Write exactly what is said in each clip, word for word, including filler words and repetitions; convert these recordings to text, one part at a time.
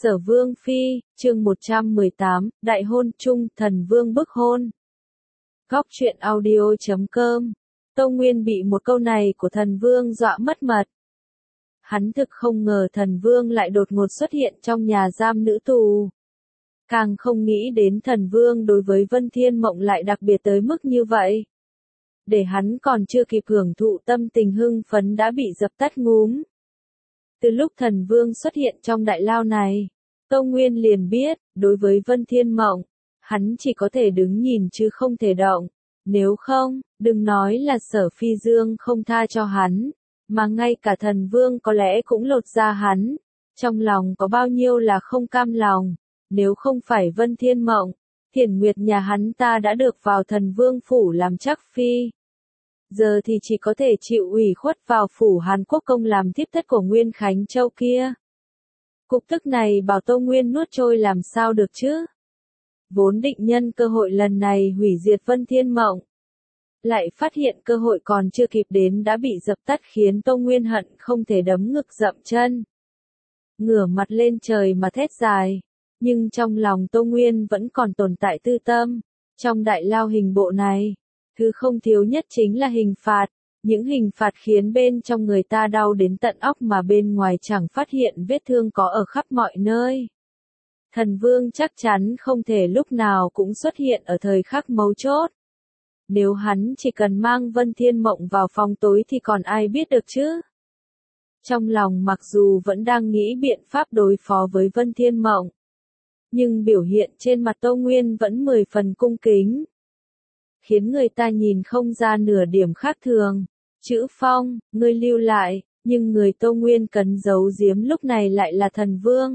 Sở Vương Phi, chương một trăm mười tám, Đại hôn chung, thần vương bức hôn. Góc truyện audio chấm com. Tâu Nguyên bị một câu này của thần vương dọa mất mật. Hắn thực không ngờ thần vương lại đột ngột xuất hiện trong nhà giam nữ tù. Càng không nghĩ đến thần vương đối với Vân Thiên Mộng lại đặc biệt tới mức như vậy. Để hắn còn chưa kịp hưởng thụ tâm tình hưng phấn đã bị dập tắt ngúm. Từ lúc thần vương xuất hiện trong đại lao này, Tâu Nguyên liền biết, đối với Vân Thiên Mộng, hắn chỉ có thể đứng nhìn chứ không thể động. Nếu không, đừng nói là Sở Phi Dương không tha cho hắn, mà ngay cả thần vương có lẽ cũng lột ra hắn. Trong lòng có bao nhiêu là không cam lòng, nếu không phải Vân Thiên Mộng, Thiển Nguyệt nhà hắn ta đã được vào thần vương phủ làm chắc phi. Giờ thì chỉ có thể chịu ủy khuất vào phủ Hàn Quốc công làm tiếp thất của Nguyên Khánh Châu kia. Cục tức này bảo Tâu Nguyên nuốt trôi làm sao được chứ? Vốn định nhân cơ hội lần này hủy diệt Vân Thiên Mộng. Lại phát hiện cơ hội còn chưa kịp đến đã bị dập tắt khiến Tâu Nguyên hận không thể đấm ngực dậm chân. Ngửa mặt lên trời mà thét dài. Nhưng trong lòng Tâu Nguyên vẫn còn tồn tại tư tâm. Trong đại lao hình bộ này, thứ không thiếu nhất chính là hình phạt. Những hình phạt khiến bên trong người ta đau đến tận óc mà bên ngoài chẳng phát hiện vết thương có ở khắp mọi nơi. Thần vương chắc chắn không thể lúc nào cũng xuất hiện ở thời khắc mấu chốt. Nếu hắn chỉ cần mang Vân Thiên Mộng vào phòng tối thì còn ai biết được chứ? Trong lòng mặc dù vẫn đang nghĩ biện pháp đối phó với Vân Thiên Mộng, nhưng biểu hiện trên mặt Tâu Nguyên vẫn mười phần cung kính, khiến người ta nhìn không ra nửa điểm khác thường. Chữ Phong, ngươi lưu lại, nhưng người Tâu Nguyên cấn giấu giếm lúc này lại là thần vương.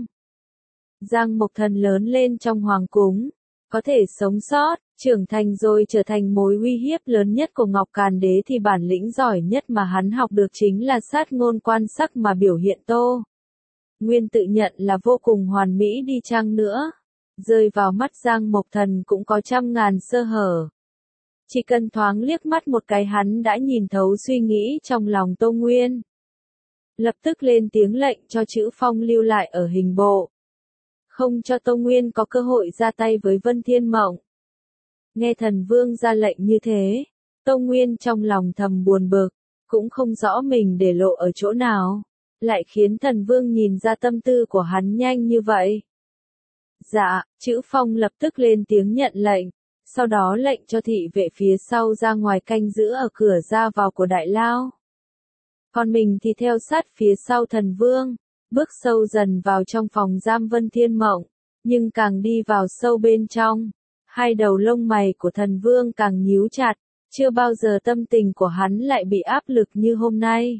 Giang Mộc Thần lớn lên trong hoàng cung, có thể sống sót, trưởng thành rồi trở thành mối uy hiếp lớn nhất của Ngọc Càn Đế thì bản lĩnh giỏi nhất mà hắn học được chính là sát ngôn quan sắc mà biểu hiện Tô Nguyên tự nhận là vô cùng hoàn mỹ đi chăng nữa. Rơi vào mắt Giang Mộc Thần cũng có trăm ngàn sơ hở. Chỉ cần thoáng liếc mắt một cái hắn đã nhìn thấu suy nghĩ trong lòng Tâu Nguyên. Lập tức lên tiếng lệnh cho Chữ Phong lưu lại ở hình bộ. Không cho Tâu Nguyên có cơ hội ra tay với Vân Thiên Mộng. Nghe thần vương ra lệnh như thế, Tâu Nguyên trong lòng thầm buồn bực, cũng không rõ mình để lộ ở chỗ nào, lại khiến thần vương nhìn ra tâm tư của hắn nhanh như vậy. Dạ, Chữ Phong lập tức lên tiếng nhận lệnh. Sau đó lệnh cho thị vệ phía sau ra ngoài canh giữ ở cửa ra vào của đại lao. Còn mình thì theo sát phía sau thần vương, bước sâu dần vào trong phòng giam Vân Thiên Mộng. Nhưng càng đi vào sâu bên trong, hai đầu lông mày của thần vương càng nhíu chặt, chưa bao giờ tâm tình của hắn lại bị áp lực như hôm nay.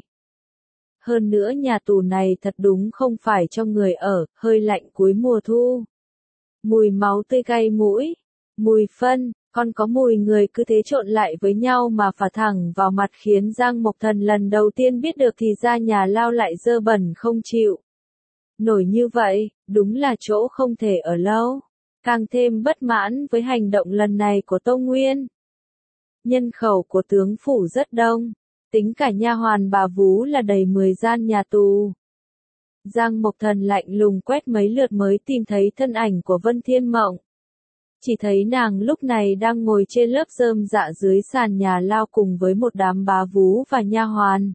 Hơn nữa nhà tù này thật đúng không phải cho người ở, hơi lạnh cuối mùa thu. Mùi máu tươi cay mũi. Mùi phân, còn có mùi người cứ thế trộn lại với nhau mà phả thẳng vào mặt khiến Giang Mộc Thần lần đầu tiên biết được thì ra nhà lao lại dơ bẩn không chịu nổi như vậy, đúng là chỗ không thể ở lâu. Càng thêm bất mãn với hành động lần này của Tâu Nguyên. Nhân khẩu của tướng phủ rất đông, tính cả nha hoàn bà vú là đầy mười gian nhà tù. Giang Mộc Thần lạnh lùng quét mấy lượt mới tìm thấy thân ảnh của Vân Thiên Mộng. Chỉ thấy nàng lúc này đang ngồi trên lớp rơm dạ dưới sàn nhà lao cùng với một đám bá vú và nha hoàn.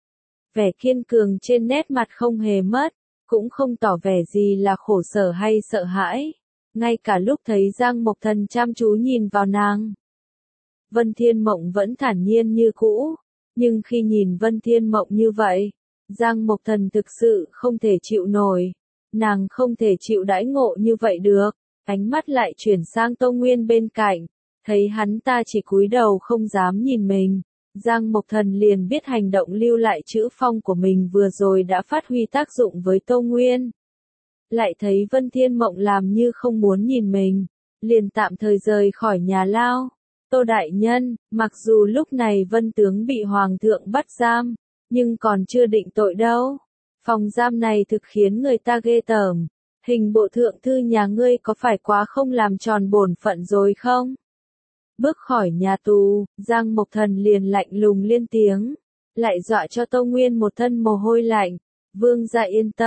Vẻ kiên cường trên nét mặt không hề mất, cũng không tỏ vẻ gì là khổ sở hay sợ hãi. Ngay cả lúc thấy Giang Mộc Thần chăm chú nhìn vào nàng, Vân Thiên Mộng vẫn thản nhiên như cũ. Nhưng khi nhìn Vân Thiên Mộng như vậy, Giang Mộc Thần thực sự không thể chịu nổi. Nàng không thể chịu đãi ngộ như vậy được. Ánh mắt lại chuyển sang Tâu Nguyên bên cạnh, thấy hắn ta chỉ cúi đầu không dám nhìn mình. Giang Mộc Thần liền biết hành động lưu lại Chữ Phong của mình vừa rồi đã phát huy tác dụng với Tâu Nguyên. Lại thấy Vân Thiên Mộng làm như không muốn nhìn mình, liền tạm thời rời khỏi nhà lao. Tô đại nhân, mặc dù lúc này Vân tướng bị hoàng thượng bắt giam, nhưng còn chưa định tội đâu. Phòng giam này thực khiến người ta ghê tởm. Hình bộ thượng thư nhà ngươi có phải quá không làm tròn bổn phận rồi không? Bước khỏi nhà tù, Giang Mộc Thần liền lạnh lùng lên tiếng, lại dọa cho Tâu Nguyên một thân mồ hôi lạnh. Vương gia yên tâm,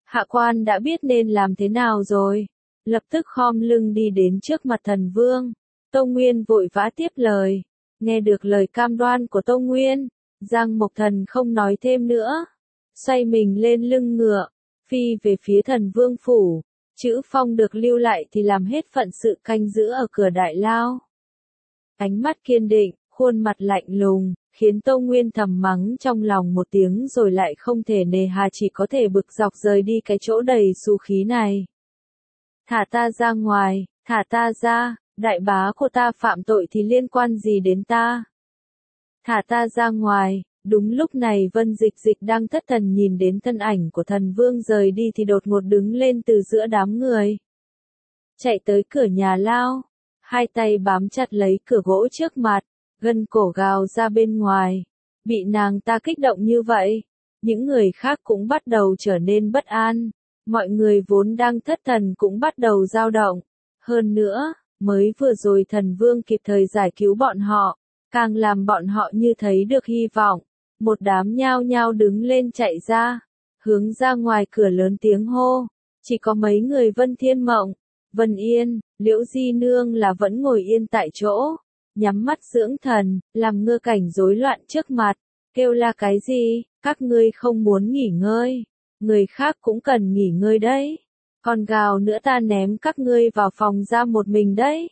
Hạ quan đã biết nên làm thế nào rồi. Lập tức khom lưng đi đến trước mặt thần vương. Tâu Nguyên vội vã tiếp lời. Nghe được lời cam đoan của Tâu Nguyên, Giang Mộc Thần không nói thêm nữa. Xoay mình lên lưng ngựa, phi về phía thần vương phủ. Chữ Phong được lưu lại thì làm hết phận sự canh giữ ở cửa đại lao. Ánh mắt kiên định, khuôn mặt lạnh lùng, khiến Tâu Nguyên thầm mắng trong lòng một tiếng rồi lại không thể nề hà, chỉ có thể bực dọc rời đi cái chỗ đầy xù khí này. Thả ta ra ngoài, thả ta ra, đại bá của ta phạm tội thì liên quan gì đến ta? Thả ta ra ngoài. Đúng lúc này Vân Dịch Dịch đang thất thần nhìn đến thân ảnh của thần vương rời đi thì đột ngột đứng lên từ giữa đám người. Chạy tới cửa nhà lao, hai tay bám chặt lấy cửa gỗ trước mặt, gân cổ gào ra bên ngoài. Bị nàng ta kích động như vậy, những người khác cũng bắt đầu trở nên bất an, mọi người vốn đang thất thần cũng bắt đầu dao động. Hơn nữa, mới vừa rồi thần vương kịp thời giải cứu bọn họ, càng làm bọn họ như thấy được hy vọng. Một đám nhao nhao đứng lên chạy ra, hướng ra ngoài cửa lớn tiếng hô. Chỉ có mấy người Vân Thiên Mộng, Vân Yên, Liễu Di Nương là vẫn ngồi yên tại chỗ, nhắm mắt dưỡng thần, làm ngơ cảnh rối loạn trước mặt. Kêu là cái gì? Các ngươi không muốn nghỉ ngơi, người khác cũng cần nghỉ ngơi đấy. Còn gào nữa ta ném các ngươi vào phòng ra một mình đấy.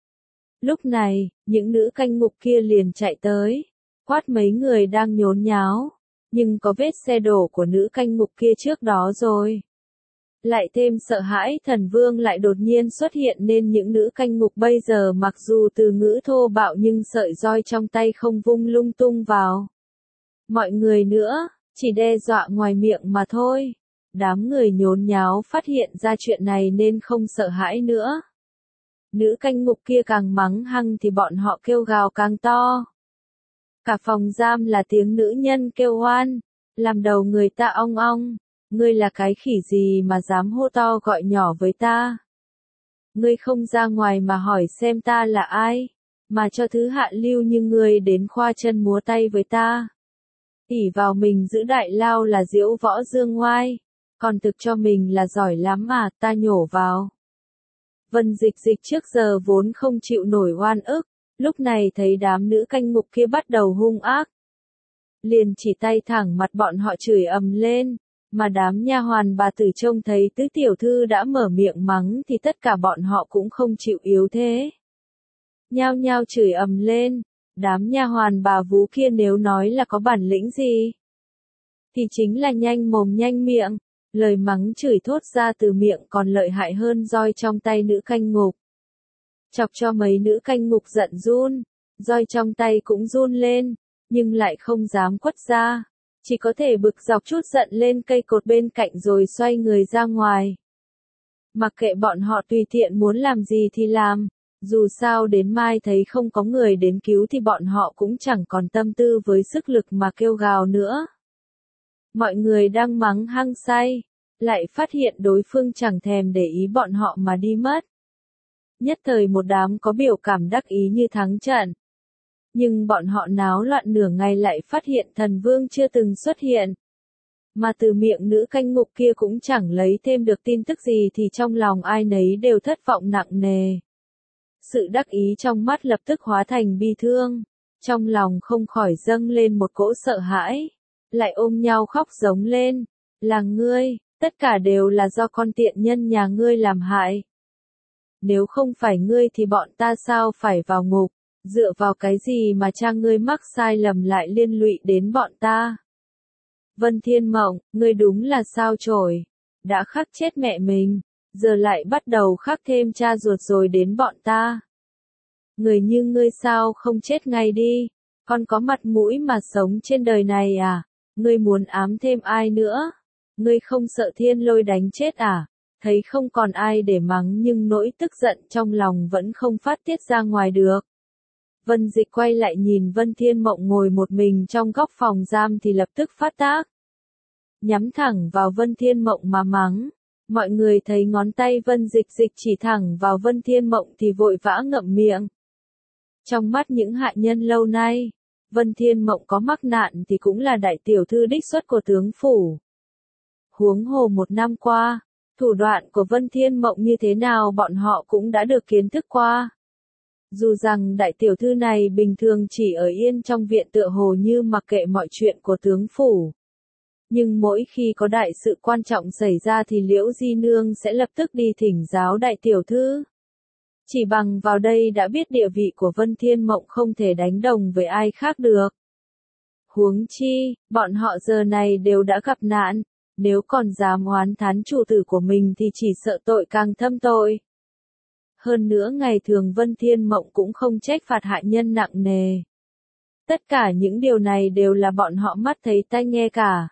Lúc này, những nữ canh ngục kia liền chạy tới, quát mấy người đang nhốn nháo, nhưng có vết xe đổ của nữ canh ngục kia trước đó rồi. Lại thêm sợ hãi thần vương lại đột nhiên xuất hiện nên những nữ canh ngục bây giờ mặc dù từ ngữ thô bạo nhưng sợi roi trong tay không vung lung tung vào mọi người nữa, chỉ đe dọa ngoài miệng mà thôi. Đám người nhốn nháo phát hiện ra chuyện này nên không sợ hãi nữa. Nữ canh ngục kia càng mắng hăng thì bọn họ kêu gào càng to. Cả phòng giam là tiếng nữ nhân kêu oan, làm đầu người ta ong ong. Ngươi là cái khỉ gì mà dám hô to gọi nhỏ với ta? Ngươi không ra ngoài mà hỏi xem ta là ai, mà cho thứ hạ lưu như ngươi đến khoa chân múa tay với ta. ỷ vào mình giữ đại lao là diễu võ dương ngoai, còn thực cho mình là giỏi lắm mà, ta nhổ vào. Vân Dịch Dịch trước giờ vốn không chịu nổi oan ức, lúc này thấy đám nữ canh ngục kia bắt đầu hung ác, liền chỉ tay thẳng mặt bọn họ chửi ầm lên, mà đám nha hoàn bà tử trông thấy tứ tiểu thư đã mở miệng mắng thì tất cả bọn họ cũng không chịu yếu thế. Nhao nhao chửi ầm lên, đám nha hoàn bà vú kia nếu nói là có bản lĩnh gì, thì chính là nhanh mồm nhanh miệng, lời mắng chửi thốt ra từ miệng còn lợi hại hơn roi trong tay nữ canh ngục. Chọc cho mấy nữ canh ngục giận run, roi trong tay cũng run lên, nhưng lại không dám quất ra, chỉ có thể bực dọc chút giận lên cây cột bên cạnh rồi xoay người ra ngoài. Mặc kệ bọn họ tùy tiện muốn làm gì thì làm, dù sao đến mai thấy không có người đến cứu thì bọn họ cũng chẳng còn tâm tư với sức lực mà kêu gào nữa. Mọi người đang mắng hăng say, lại phát hiện đối phương chẳng thèm để ý bọn họ mà đi mất. Nhất thời một đám có biểu cảm đắc ý như thắng trận. Nhưng bọn họ náo loạn nửa ngày lại phát hiện thần vương chưa từng xuất hiện. Mà từ miệng nữ canh ngục kia cũng chẳng lấy thêm được tin tức gì thì trong lòng ai nấy đều thất vọng nặng nề. Sự đắc ý trong mắt lập tức hóa thành bi thương, trong lòng không khỏi dâng lên một cỗ sợ hãi, lại ôm nhau khóc giống lên, là ngươi, tất cả đều là do con tiện nhân nhà ngươi làm hại. Nếu không phải ngươi thì bọn ta sao phải vào ngục, dựa vào cái gì mà cha ngươi mắc sai lầm lại liên lụy đến bọn ta. Vân Thiên Mộng, ngươi đúng là sao chổi, đã khắc chết mẹ mình, giờ lại bắt đầu khắc thêm cha ruột rồi đến bọn ta. Người như ngươi sao không chết ngay đi, còn có mặt mũi mà sống trên đời này à, ngươi muốn ám thêm ai nữa, ngươi không sợ thiên lôi đánh chết à, thấy không còn ai để mắng nhưng nỗi tức giận trong lòng vẫn không phát tiết ra ngoài được. Vân Dịch quay lại nhìn Vân Thiên Mộng ngồi một mình trong góc phòng giam thì lập tức phát tác. Nhắm thẳng vào Vân Thiên Mộng mà mắng. Mọi người thấy ngón tay Vân Dịch Dịch chỉ thẳng vào Vân Thiên Mộng thì vội vã ngậm miệng. Trong mắt những hạ nhân lâu nay, Vân Thiên Mộng có mắc nạn thì cũng là đại tiểu thư đích xuất của tướng phủ. Huống hồ một năm qua, thủ đoạn của Vân Thiên Mộng như thế nào bọn họ cũng đã được kiến thức qua. Dù rằng đại tiểu thư này bình thường chỉ ở yên trong viện tựa hồ như mặc kệ mọi chuyện của tướng phủ. Nhưng mỗi khi có đại sự quan trọng xảy ra thì Liễu Di Nương sẽ lập tức đi thỉnh giáo đại tiểu thư. Chỉ bằng vào đây đã biết địa vị của Vân Thiên Mộng không thể đánh đồng với ai khác được. Huống chi, bọn họ giờ này đều đã gặp nạn, nếu còn dám oán thán chủ tử của mình thì chỉ sợ tội càng thâm tội. Hơn nữa ngày thường Vân Thiên Mộng cũng không trách phạt hại nhân nặng nề. Tất cả những điều này đều là bọn họ mắt thấy tai nghe cả.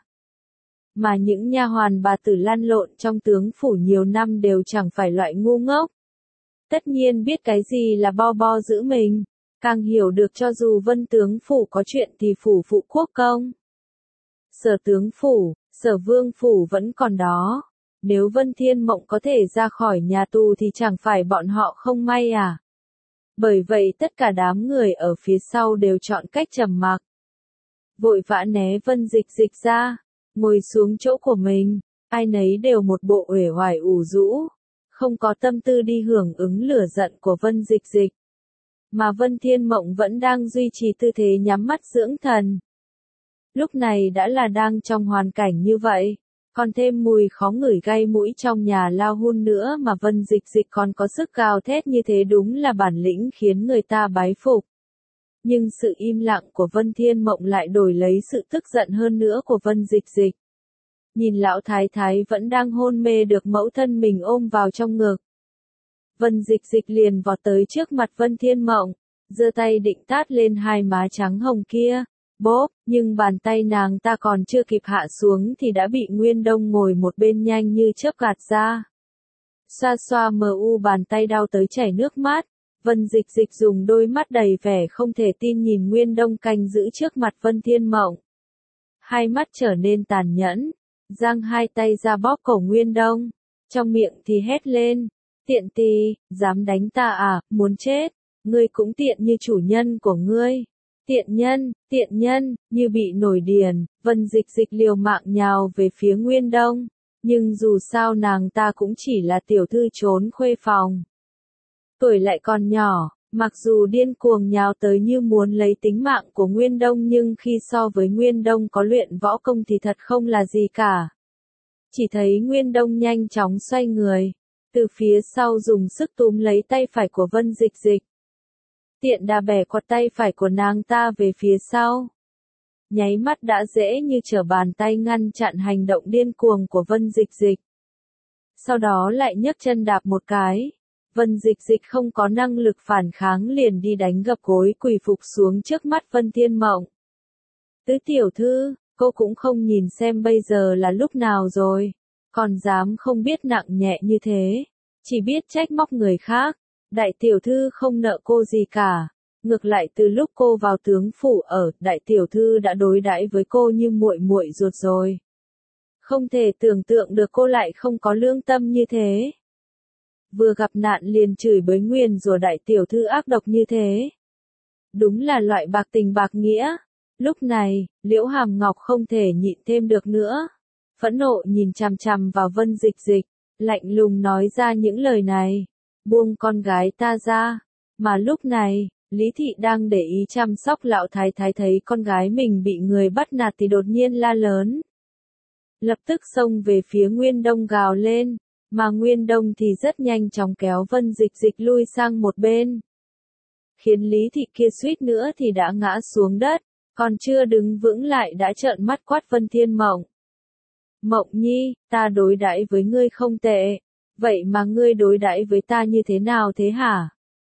Mà những nha hoàn bà tử lăn lộn trong tướng phủ nhiều năm đều chẳng phải loại ngu ngốc. Tất nhiên biết cái gì là bo bo giữ mình, càng hiểu được cho dù Vân tướng phủ có chuyện thì phủ phụ quốc công. Sở tướng phủ, sở vương phủ vẫn còn đó. Nếu Vân Thiên Mộng có thể ra khỏi nhà tù thì chẳng phải bọn họ không may à. Bởi vậy tất cả đám người ở phía sau đều chọn cách trầm mặc. Vội vã né Vân Dịch Dịch ra, ngồi xuống chỗ của mình, ai nấy đều một bộ uể oải ủ rũ, không có tâm tư đi hưởng ứng lửa giận của Vân Dịch Dịch. Mà Vân Thiên Mộng vẫn đang duy trì tư thế nhắm mắt dưỡng thần. Lúc này đã là đang trong hoàn cảnh như vậy, còn thêm mùi khó ngửi gai mũi trong nhà lao hun nữa mà Vân Dịch Dịch còn có sức gào thét như thế đúng là bản lĩnh khiến người ta bái phục. Nhưng sự im lặng của Vân Thiên Mộng lại đổi lấy sự tức giận hơn nữa của Vân Dịch Dịch. Nhìn lão thái thái vẫn đang hôn mê được mẫu thân mình ôm vào trong ngực. Vân Dịch Dịch liền vọt tới trước mặt Vân Thiên Mộng, giơ tay định tát lên hai má trắng hồng kia. Bốp, nhưng bàn tay nàng ta còn chưa kịp hạ xuống thì đã bị Nguyên Đông ngồi một bên nhanh như chớp gạt ra. Xoa xoa mờ u bàn tay đau tới chảy nước mắt, Vân Dịch Dịch dùng đôi mắt đầy vẻ không thể tin nhìn Nguyên Đông canh giữ trước mặt Vân Thiên Mộng. Hai mắt trở nên tàn nhẫn, giang hai tay ra bóp cổ Nguyên Đông, trong miệng thì hét lên, tiện tì, dám đánh ta à, muốn chết, ngươi cũng tiện như chủ nhân của ngươi. Tiện nhân, tiện nhân, như bị nổi điền, Vân Dịch Dịch liều mạng nhào về phía Nguyên Đông, nhưng dù sao nàng ta cũng chỉ là tiểu thư trốn khuê phòng. Tuổi lại còn nhỏ, mặc dù điên cuồng nhào tới như muốn lấy tính mạng của Nguyên Đông nhưng khi so với Nguyên Đông có luyện võ công thì thật không là gì cả. Chỉ thấy Nguyên Đông nhanh chóng xoay người, từ phía sau dùng sức túm lấy tay phải của Vân Dịch Dịch. Tiện đà bẻ quạt tay phải của nàng ta về phía sau. Nháy mắt đã dễ như trở bàn tay ngăn chặn hành động điên cuồng của Vân Dịch Dịch. Sau đó lại nhấc chân đạp một cái. Vân Dịch Dịch không có năng lực phản kháng liền đi đánh gập gối quỳ phục xuống trước mắt Vân Thiên Mộng. Tứ tiểu thư, cô cũng không nhìn xem bây giờ là lúc nào rồi. Còn dám không biết nặng nhẹ như thế. Chỉ biết trách móc người khác. Đại tiểu thư không nợ cô gì cả, ngược lại từ lúc cô vào tướng phủ ở, đại tiểu thư đã đối đãi với cô như muội muội ruột rồi. Không thể tưởng tượng được cô lại không có lương tâm như thế. Vừa gặp nạn liền chửi bới nguyền rủa đại tiểu thư ác độc như thế. Đúng là loại bạc tình bạc nghĩa. Lúc này, Liễu Hàm Ngọc không thể nhịn thêm được nữa. Phẫn nộ nhìn chằm chằm vào Vân Dịch Dịch, lạnh lùng nói ra những lời này. Buông con gái ta ra. Mà lúc này, Lý Thị đang để ý chăm sóc lão thái thái thấy con gái mình bị người bắt nạt thì đột nhiên la lớn. Lập tức xông về phía Nguyên Đông gào lên, mà Nguyên Đông thì rất nhanh chóng kéo Vân Dịch Dịch lui sang một bên. Khiến Lý Thị kia suýt nữa thì đã ngã xuống đất, còn chưa đứng vững lại đã trợn mắt quát Vân Thiên Mộng. Mộng Nhi, ta đối đãi với ngươi không tệ. Vậy mà ngươi đối đãi với ta như thế nào thế hả?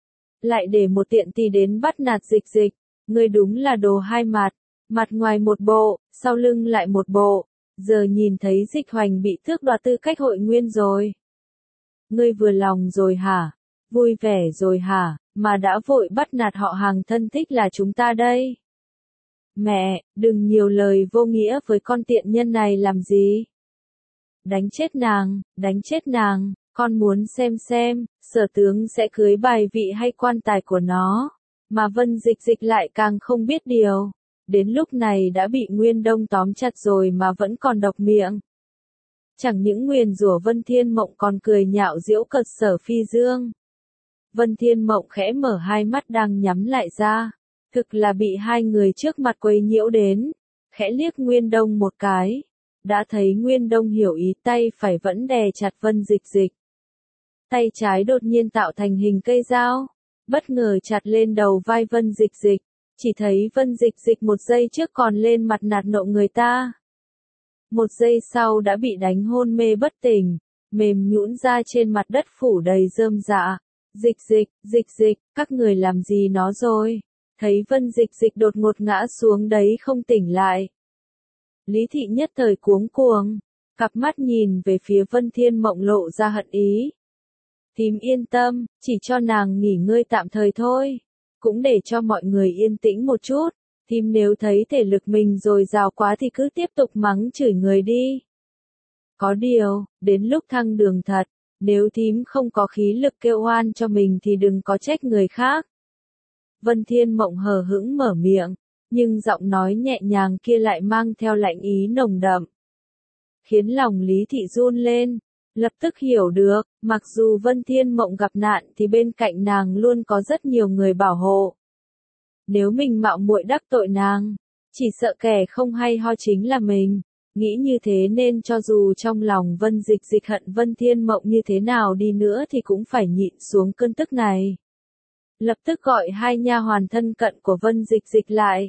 Lại để một tiện tỳ đến bắt nạt Dịch Dịch, ngươi đúng là đồ hai mặt, mặt ngoài một bộ, sau lưng lại một bộ, giờ nhìn thấy Dịch Hoành bị tước đoạt tư cách hội nguyên rồi. Ngươi vừa lòng rồi hả? Vui vẻ rồi hả? Mà đã vội bắt nạt họ hàng thân thích là chúng ta đây. Mẹ, đừng nhiều lời vô nghĩa với con tiện nhân này làm gì? Đánh chết nàng, đánh chết nàng, con muốn xem xem, sở tướng sẽ cưới bài vị hay quan tài của nó. Mà Vân Dịch Dịch lại càng không biết điều. Đến lúc này đã bị Nguyên Đông tóm chặt rồi mà vẫn còn độc miệng. Chẳng những nguyền rủa Vân Thiên Mộng còn cười nhạo giễu cợt Sở Phi Dương. Vân Thiên Mộng khẽ mở hai mắt đang nhắm lại ra, thực là bị hai người trước mặt quấy nhiễu đến, khẽ liếc Nguyên Đông một cái, đã thấy Nguyên Đông hiểu ý, tay phải vẫn đè chặt Vân Dịch Dịch. Tay trái đột nhiên tạo thành hình cây dao, bất ngờ chặt lên đầu vai Vân Dịch Dịch, chỉ thấy Vân Dịch Dịch một giây trước còn lên mặt nạt nộ người ta. Một giây sau đã bị đánh hôn mê bất tỉnh, mềm nhũn ra trên mặt đất phủ đầy rơm rạ. Dịch Dịch, Dịch Dịch, các người làm gì nó rồi? Thấy Vân Dịch Dịch đột ngột ngã xuống đấy không tỉnh lại. Lý Thị nhất thời cuống cuồng, cặp mắt nhìn về phía Vân Thiên Mộng lộ ra hận ý. Thím yên tâm, chỉ cho nàng nghỉ ngơi tạm thời thôi, cũng để cho mọi người yên tĩnh một chút. Thím nếu thấy thể lực mình dồi dào quá thì cứ tiếp tục mắng chửi người đi. Có điều, đến lúc thăng đường thật, nếu thím không có khí lực kêu oan cho mình thì đừng có trách người khác. Vân Thiên Mộng hờ hững mở miệng, nhưng giọng nói nhẹ nhàng kia lại mang theo lạnh ý nồng đậm, khiến lòng Lý Thị run lên, lập tức hiểu được, mặc dù Vân Thiên Mộng gặp nạn thì bên cạnh nàng luôn có rất nhiều người bảo hộ. Nếu mình mạo muội đắc tội nàng, chỉ sợ kẻ không hay ho chính là mình. Nghĩ như thế nên cho dù trong lòng Vân Dịch Dịch hận Vân Thiên Mộng như thế nào đi nữa thì cũng phải nhịn xuống cơn tức này. Lập tức gọi hai nha hoàn thân cận của Vân Dịch Dịch lại.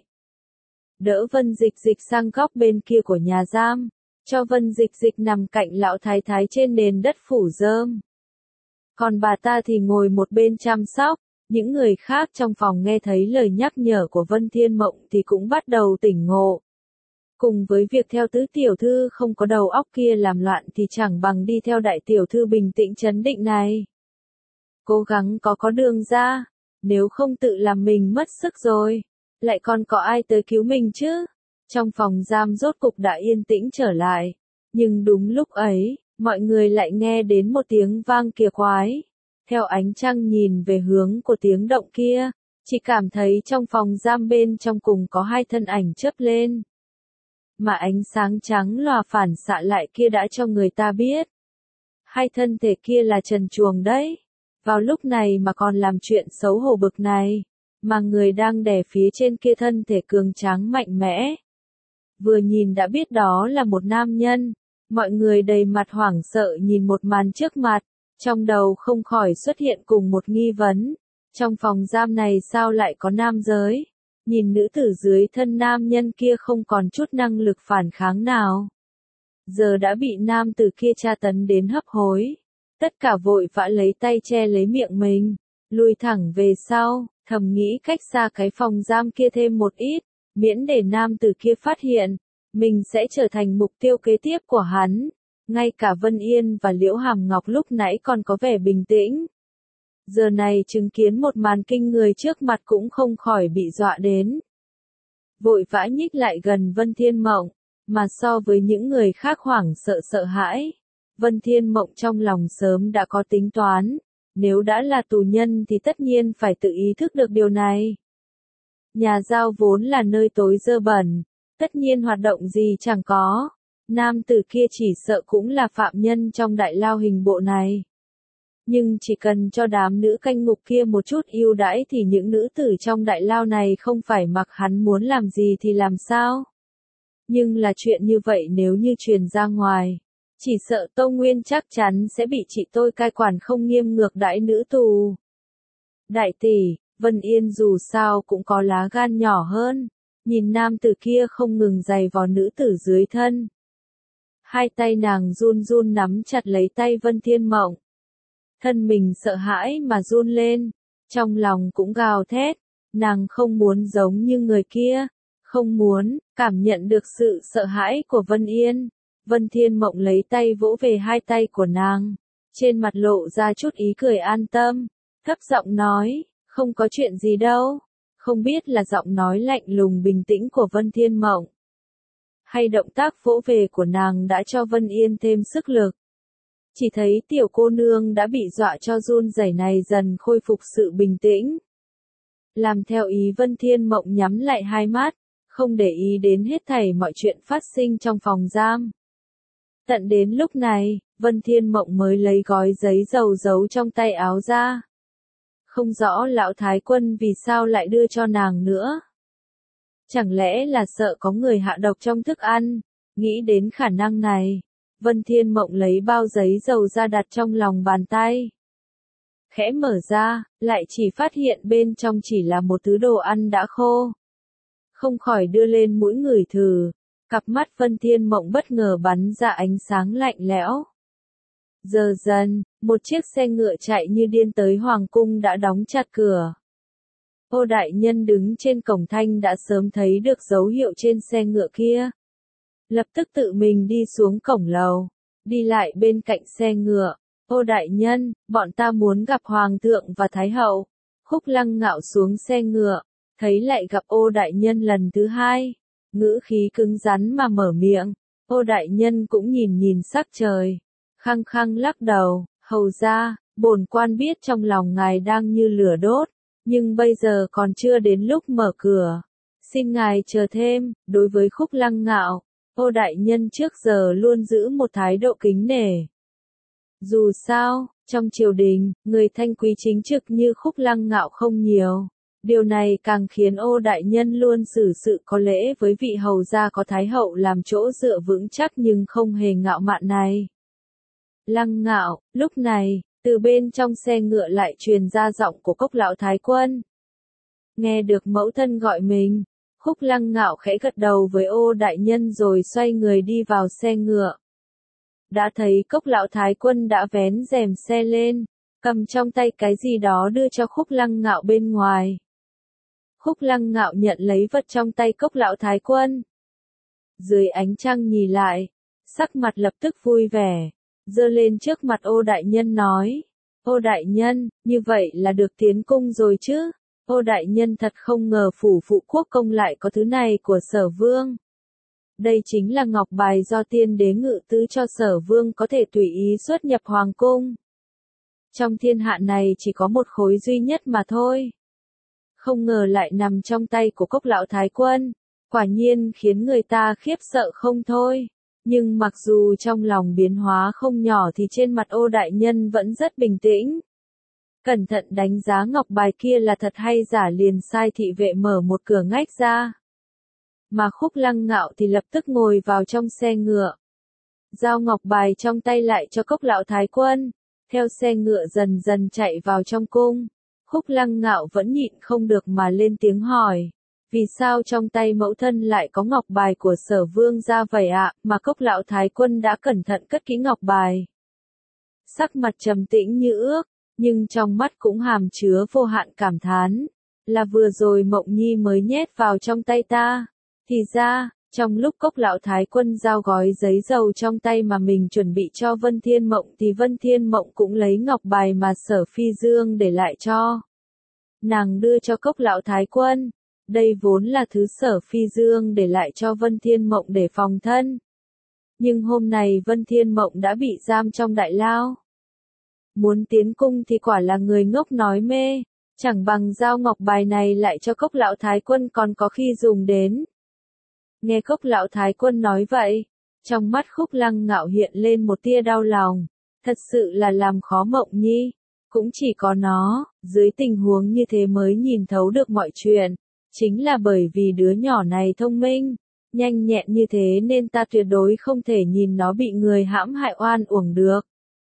Đỡ Vân Dịch Dịch sang góc bên kia của nhà giam, cho Vân Dịch Dịch nằm cạnh lão thái thái trên nền đất phủ rơm. Còn bà ta thì ngồi một bên chăm sóc. Những người khác trong phòng nghe thấy lời nhắc nhở của Vân Thiên Mộng thì cũng bắt đầu tỉnh ngộ. Cùng với việc theo tứ tiểu thư không có đầu óc kia làm loạn thì chẳng bằng đi theo đại tiểu thư bình tĩnh trấn định này. Cố gắng có có đường ra, nếu không tự làm mình mất sức rồi, lại còn có ai tới cứu mình chứ? Trong phòng giam rốt cục đã yên tĩnh trở lại, nhưng đúng lúc ấy, mọi người lại nghe đến một tiếng vang kìa quái. Theo ánh trăng nhìn về hướng của tiếng động kia, chỉ cảm thấy trong phòng giam bên trong cùng có hai thân ảnh chớp lên. Mà ánh sáng trắng lòa phản xạ lại kia đã cho người ta biết. Hai thân thể kia là trần truồng đấy. Vào lúc này mà còn làm chuyện xấu hổ bực này, mà người đang đè phía trên kia thân thể cường tráng mạnh mẽ. Vừa nhìn đã biết đó là một nam nhân, mọi người đầy mặt hoảng sợ nhìn một màn trước mặt. Trong đầu không khỏi xuất hiện cùng một nghi vấn, trong phòng giam này sao lại có nam giới? Nhìn nữ tử dưới thân nam nhân kia không còn chút năng lực phản kháng nào. Giờ đã bị nam tử kia tra tấn đến hấp hối. Tất cả vội vã lấy tay che lấy miệng mình, lùi thẳng về sau, thầm nghĩ cách xa cái phòng giam kia thêm một ít, miễn để nam tử kia phát hiện, mình sẽ trở thành mục tiêu kế tiếp của hắn. Ngay cả Vân Yên và Liễu Hàm Ngọc lúc nãy còn có vẻ bình tĩnh. Giờ này chứng kiến một màn kinh người trước mặt cũng không khỏi bị dọa đến. Vội vã nhích lại gần Vân Thiên Mộng, mà so với những người khác hoảng sợ sợ hãi. Vân Thiên Mộng trong lòng sớm đã có tính toán, nếu đã là tù nhân thì tất nhiên phải tự ý thức được điều này. Nhà giam vốn là nơi tối dơ bẩn, tất nhiên hoạt động gì chẳng có. Nam tử kia chỉ sợ cũng là phạm nhân trong đại lao hình bộ này. Nhưng chỉ cần cho đám nữ canh ngục kia một chút ưu đãi thì những nữ tử trong đại lao này không phải mặc hắn muốn làm gì thì làm sao. Nhưng là chuyện như vậy nếu như truyền ra ngoài, chỉ sợ Tô Nguyên chắc chắn sẽ bị chị tôi cai quản không nghiêm ngược đãi nữ tù. Đại tỷ, Vân Yên dù sao cũng có lá gan nhỏ hơn, nhìn nam tử kia không ngừng giày vò nữ tử dưới thân. Hai tay nàng run run nắm chặt lấy tay Vân Thiên Mộng. Thân mình sợ hãi mà run lên, trong lòng cũng gào thét, nàng không muốn giống như người kia, không muốn cảm nhận được sự sợ hãi của Vân Yên. Vân Thiên Mộng lấy tay vỗ về hai tay của nàng, trên mặt lộ ra chút ý cười an tâm, thấp giọng nói, không có chuyện gì đâu, không biết là giọng nói lạnh lùng bình tĩnh của Vân Thiên Mộng, hay động tác vỗ về của nàng đã cho Vân Yên thêm sức lực. Chỉ thấy tiểu cô nương đã bị dọa cho run rẩy này dần khôi phục sự bình tĩnh. Làm theo ý Vân Thiên Mộng nhắm lại hai mắt, không để ý đến hết thảy mọi chuyện phát sinh trong phòng giam. Tận đến lúc này, Vân Thiên Mộng mới lấy gói giấy dầu giấu trong tay áo ra. Không rõ lão thái quân vì sao lại đưa cho nàng nữa. Chẳng lẽ là sợ có người hạ độc trong thức ăn? Nghĩ đến khả năng này, Vân Thiên Mộng lấy bao giấy dầu ra đặt trong lòng bàn tay. Khẽ mở ra, lại chỉ phát hiện bên trong chỉ là một thứ đồ ăn đã khô. Không khỏi đưa lên mũi ngửi thử, cặp mắt Vân Thiên Mộng bất ngờ bắn ra ánh sáng lạnh lẽo. Giờ dần, một chiếc xe ngựa chạy như điên tới hoàng cung đã đóng chặt cửa. Ô đại nhân đứng trên cổng thanh đã sớm thấy được dấu hiệu trên xe ngựa kia. Lập tức tự mình đi xuống cổng lầu, đi lại bên cạnh xe ngựa. Ô đại nhân, bọn ta muốn gặp hoàng thượng và thái hậu. Khúc Lăng Ngạo xuống xe ngựa, thấy lại gặp ô đại nhân lần thứ hai. Ngữ khí cứng rắn mà mở miệng. Ô đại nhân cũng nhìn nhìn sắc trời. Khăng khăng lắc đầu, hầu ra, bổn quan biết trong lòng ngài đang như lửa đốt. Nhưng bây giờ còn chưa đến lúc mở cửa. Xin ngài chờ thêm. Đối với Khúc Lăng Ngạo, ô đại nhân trước giờ luôn giữ một thái độ kính nể. Dù sao, trong triều đình, người thanh quý chính trực như Khúc Lăng Ngạo không nhiều. Điều này càng khiến ô đại nhân luôn xử sự có lễ với vị hầu gia có thái hậu làm chỗ dựa vững chắc nhưng không hề ngạo mạn này. Lăng Ngạo, lúc này, từ bên trong xe ngựa lại truyền ra giọng của Cốc lão thái quân. Nghe được mẫu thân gọi mình, Khúc Lăng Ngạo khẽ gật đầu với ô đại nhân rồi xoay người đi vào xe ngựa. Đã thấy Cốc lão thái quân đã vén rèm xe lên, cầm trong tay cái gì đó đưa cho Khúc Lăng Ngạo bên ngoài. Khúc Lăng Ngạo nhận lấy vật trong tay Cốc lão thái quân. Dưới ánh trăng nhìn lại, sắc mặt lập tức vui vẻ, giơ lên trước mặt ô đại nhân nói. Ô đại nhân, như vậy là được tiến cung rồi chứ? Ô đại nhân thật không ngờ phủ phụ quốc công lại có thứ này của Sở Vương. Đây chính là ngọc bài do tiên đế ngự tứ cho Sở Vương có thể tùy ý xuất nhập hoàng cung. Trong thiên hạ này chỉ có một khối duy nhất mà thôi. Không ngờ lại nằm trong tay của Cốc lão thái quân, quả nhiên khiến người ta khiếp sợ không thôi. Nhưng mặc dù trong lòng biến hóa không nhỏ thì trên mặt ô đại nhân vẫn rất bình tĩnh. Cẩn thận đánh giá ngọc bài kia là thật hay giả liền sai thị vệ mở một cửa ngách ra. Mà Khúc Lăng Ngạo thì lập tức ngồi vào trong xe ngựa. Giao ngọc bài trong tay lại cho Cốc lão thái quân, theo xe ngựa dần dần chạy vào trong cung. Khúc Lăng Ngạo vẫn nhịn không được mà lên tiếng hỏi. Vì sao trong tay mẫu thân lại có ngọc bài của Sở Vương ra vậy ạ, mà Cốc lão thái quân đã cẩn thận cất kỹ ngọc bài. Sắc mặt trầm tĩnh như ước, nhưng trong mắt cũng hàm chứa vô hạn cảm thán. Là vừa rồi Mộng Nhi mới nhét vào trong tay ta. Thì ra, trong lúc Cốc lão thái quân giao gói giấy dầu trong tay mà mình chuẩn bị cho Vân Thiên Mộng thì Vân Thiên Mộng cũng lấy ngọc bài mà Sở Phi Dương để lại cho. Nàng đưa cho Cốc lão thái quân. Đây vốn là thứ Sở Phi Dương để lại cho Vân Thiên Mộng để phòng thân. Nhưng hôm nay Vân Thiên Mộng đã bị giam trong đại lao. Muốn tiến cung thì quả là người ngốc nói mê, chẳng bằng giao ngọc bài này lại cho Cốc lão thái quân còn có khi dùng đến. Nghe Cốc lão thái quân nói vậy, trong mắt Khúc Lăng Ngạo hiện lên một tia đau lòng, thật sự là làm khó Mộng Nhi, cũng chỉ có nó, dưới tình huống như thế mới nhìn thấu được mọi chuyện. Chính là bởi vì đứa nhỏ này thông minh, nhanh nhẹn như thế nên ta tuyệt đối không thể nhìn nó bị người hãm hại oan uổng được.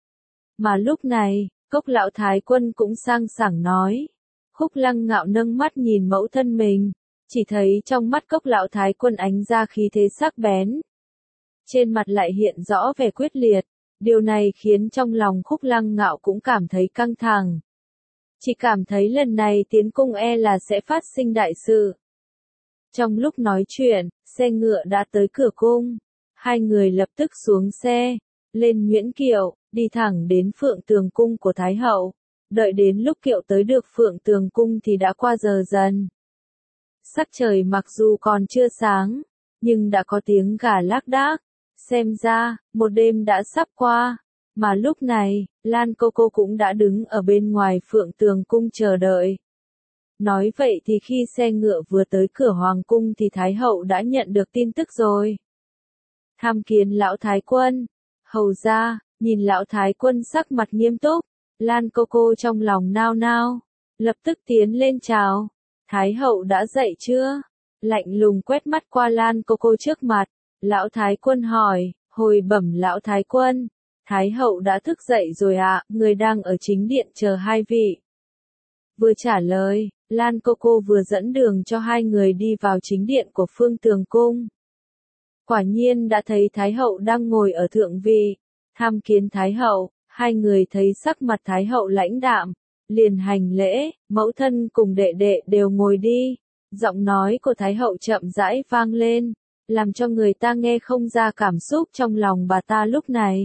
Mà lúc này, Cốc lão thái quân cũng sang sảng nói. Khúc Lăng Ngạo nâng mắt nhìn mẫu thân mình, chỉ thấy trong mắt Cốc lão thái quân ánh ra khí thế sắc bén. Trên mặt lại hiện rõ vẻ quyết liệt, điều này khiến trong lòng Khúc Lăng Ngạo cũng cảm thấy căng thẳng. Chỉ cảm thấy lần này tiến cung e là sẽ phát sinh đại sự. Trong lúc nói chuyện, xe ngựa đã tới cửa cung. Hai người lập tức xuống xe, lên nhuyễn kiệu, đi thẳng đến Phượng Tường cung của Thái hậu. Đợi đến lúc kiệu tới được Phượng Tường cung thì đã qua giờ dần. Sắc trời mặc dù còn chưa sáng, nhưng đã có tiếng gà lác đác. Xem ra, một đêm đã sắp qua. Mà lúc này, Lan cô cô cũng đã đứng ở bên ngoài Phượng Tường cung chờ đợi. Nói vậy thì khi xe ngựa vừa tới cửa hoàng cung thì Thái hậu đã nhận được tin tức rồi. Tham kiến lão thái quân, Hầu ra, nhìn lão thái quân sắc mặt nghiêm túc, Lan cô cô trong lòng nao nao, lập tức tiến lên chào. Thái hậu đã dậy chưa? Lạnh lùng quét mắt qua Lan cô cô trước mặt, lão thái quân hỏi, hồi bẩm lão thái quân, Thái hậu đã thức dậy rồi ạ, à, người đang ở chính điện chờ hai vị. Vừa trả lời, Lan cô cô vừa dẫn đường cho hai người đi vào chính điện của Phương Tường Cung. Quả nhiên đã thấy Thái hậu đang ngồi ở thượng vị, tham kiến Thái hậu, hai người thấy sắc mặt Thái hậu lãnh đạm, liền hành lễ, mẫu thân cùng đệ đệ đều ngồi đi. Giọng nói của Thái hậu chậm rãi vang lên, làm cho người ta nghe không ra cảm xúc trong lòng bà ta lúc này.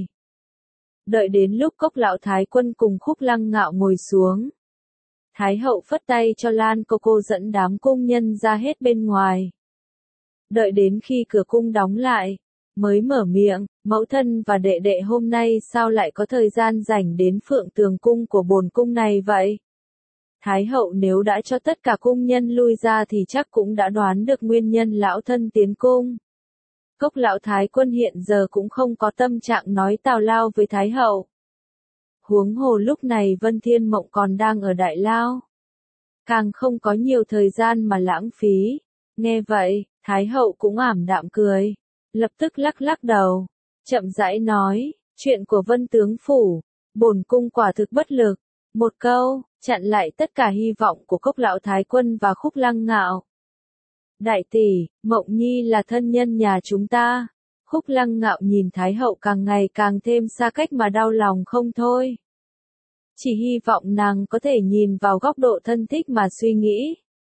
Đợi đến lúc Cốc lão thái quân cùng Khúc Lăng Ngạo ngồi xuống, Thái hậu phất tay cho Lan cô cô dẫn đám cung nhân ra hết bên ngoài. Đợi đến khi cửa cung đóng lại, mới mở miệng, mẫu thân và đệ đệ hôm nay sao lại có thời gian rảnh đến Phượng Tường Cung của bổn cung này vậy? Thái hậu nếu đã cho tất cả cung nhân lui ra thì chắc cũng đã đoán được nguyên nhân lão thân tiến cung. Cốc lão thái quân hiện giờ cũng không có tâm trạng nói tào lao với Thái hậu. Huống hồ lúc này Vân Thiên Mộng còn đang ở Đại Lao. Càng không có nhiều thời gian mà lãng phí. Nghe vậy, Thái hậu cũng ảm đạm cười. Lập tức lắc lắc đầu. Chậm rãi nói, chuyện của Vân Tướng Phủ, bổn cung quả thực bất lực. Một câu, chặn lại tất cả hy vọng của Cốc lão thái quân và Khúc Lăng Ngạo. Đại tỷ, Mộng Nhi là thân nhân nhà chúng ta. Khúc Lăng Ngạo nhìn Thái hậu càng ngày càng thêm xa cách mà đau lòng không thôi. Chỉ hy vọng nàng có thể nhìn vào góc độ thân thích mà suy nghĩ.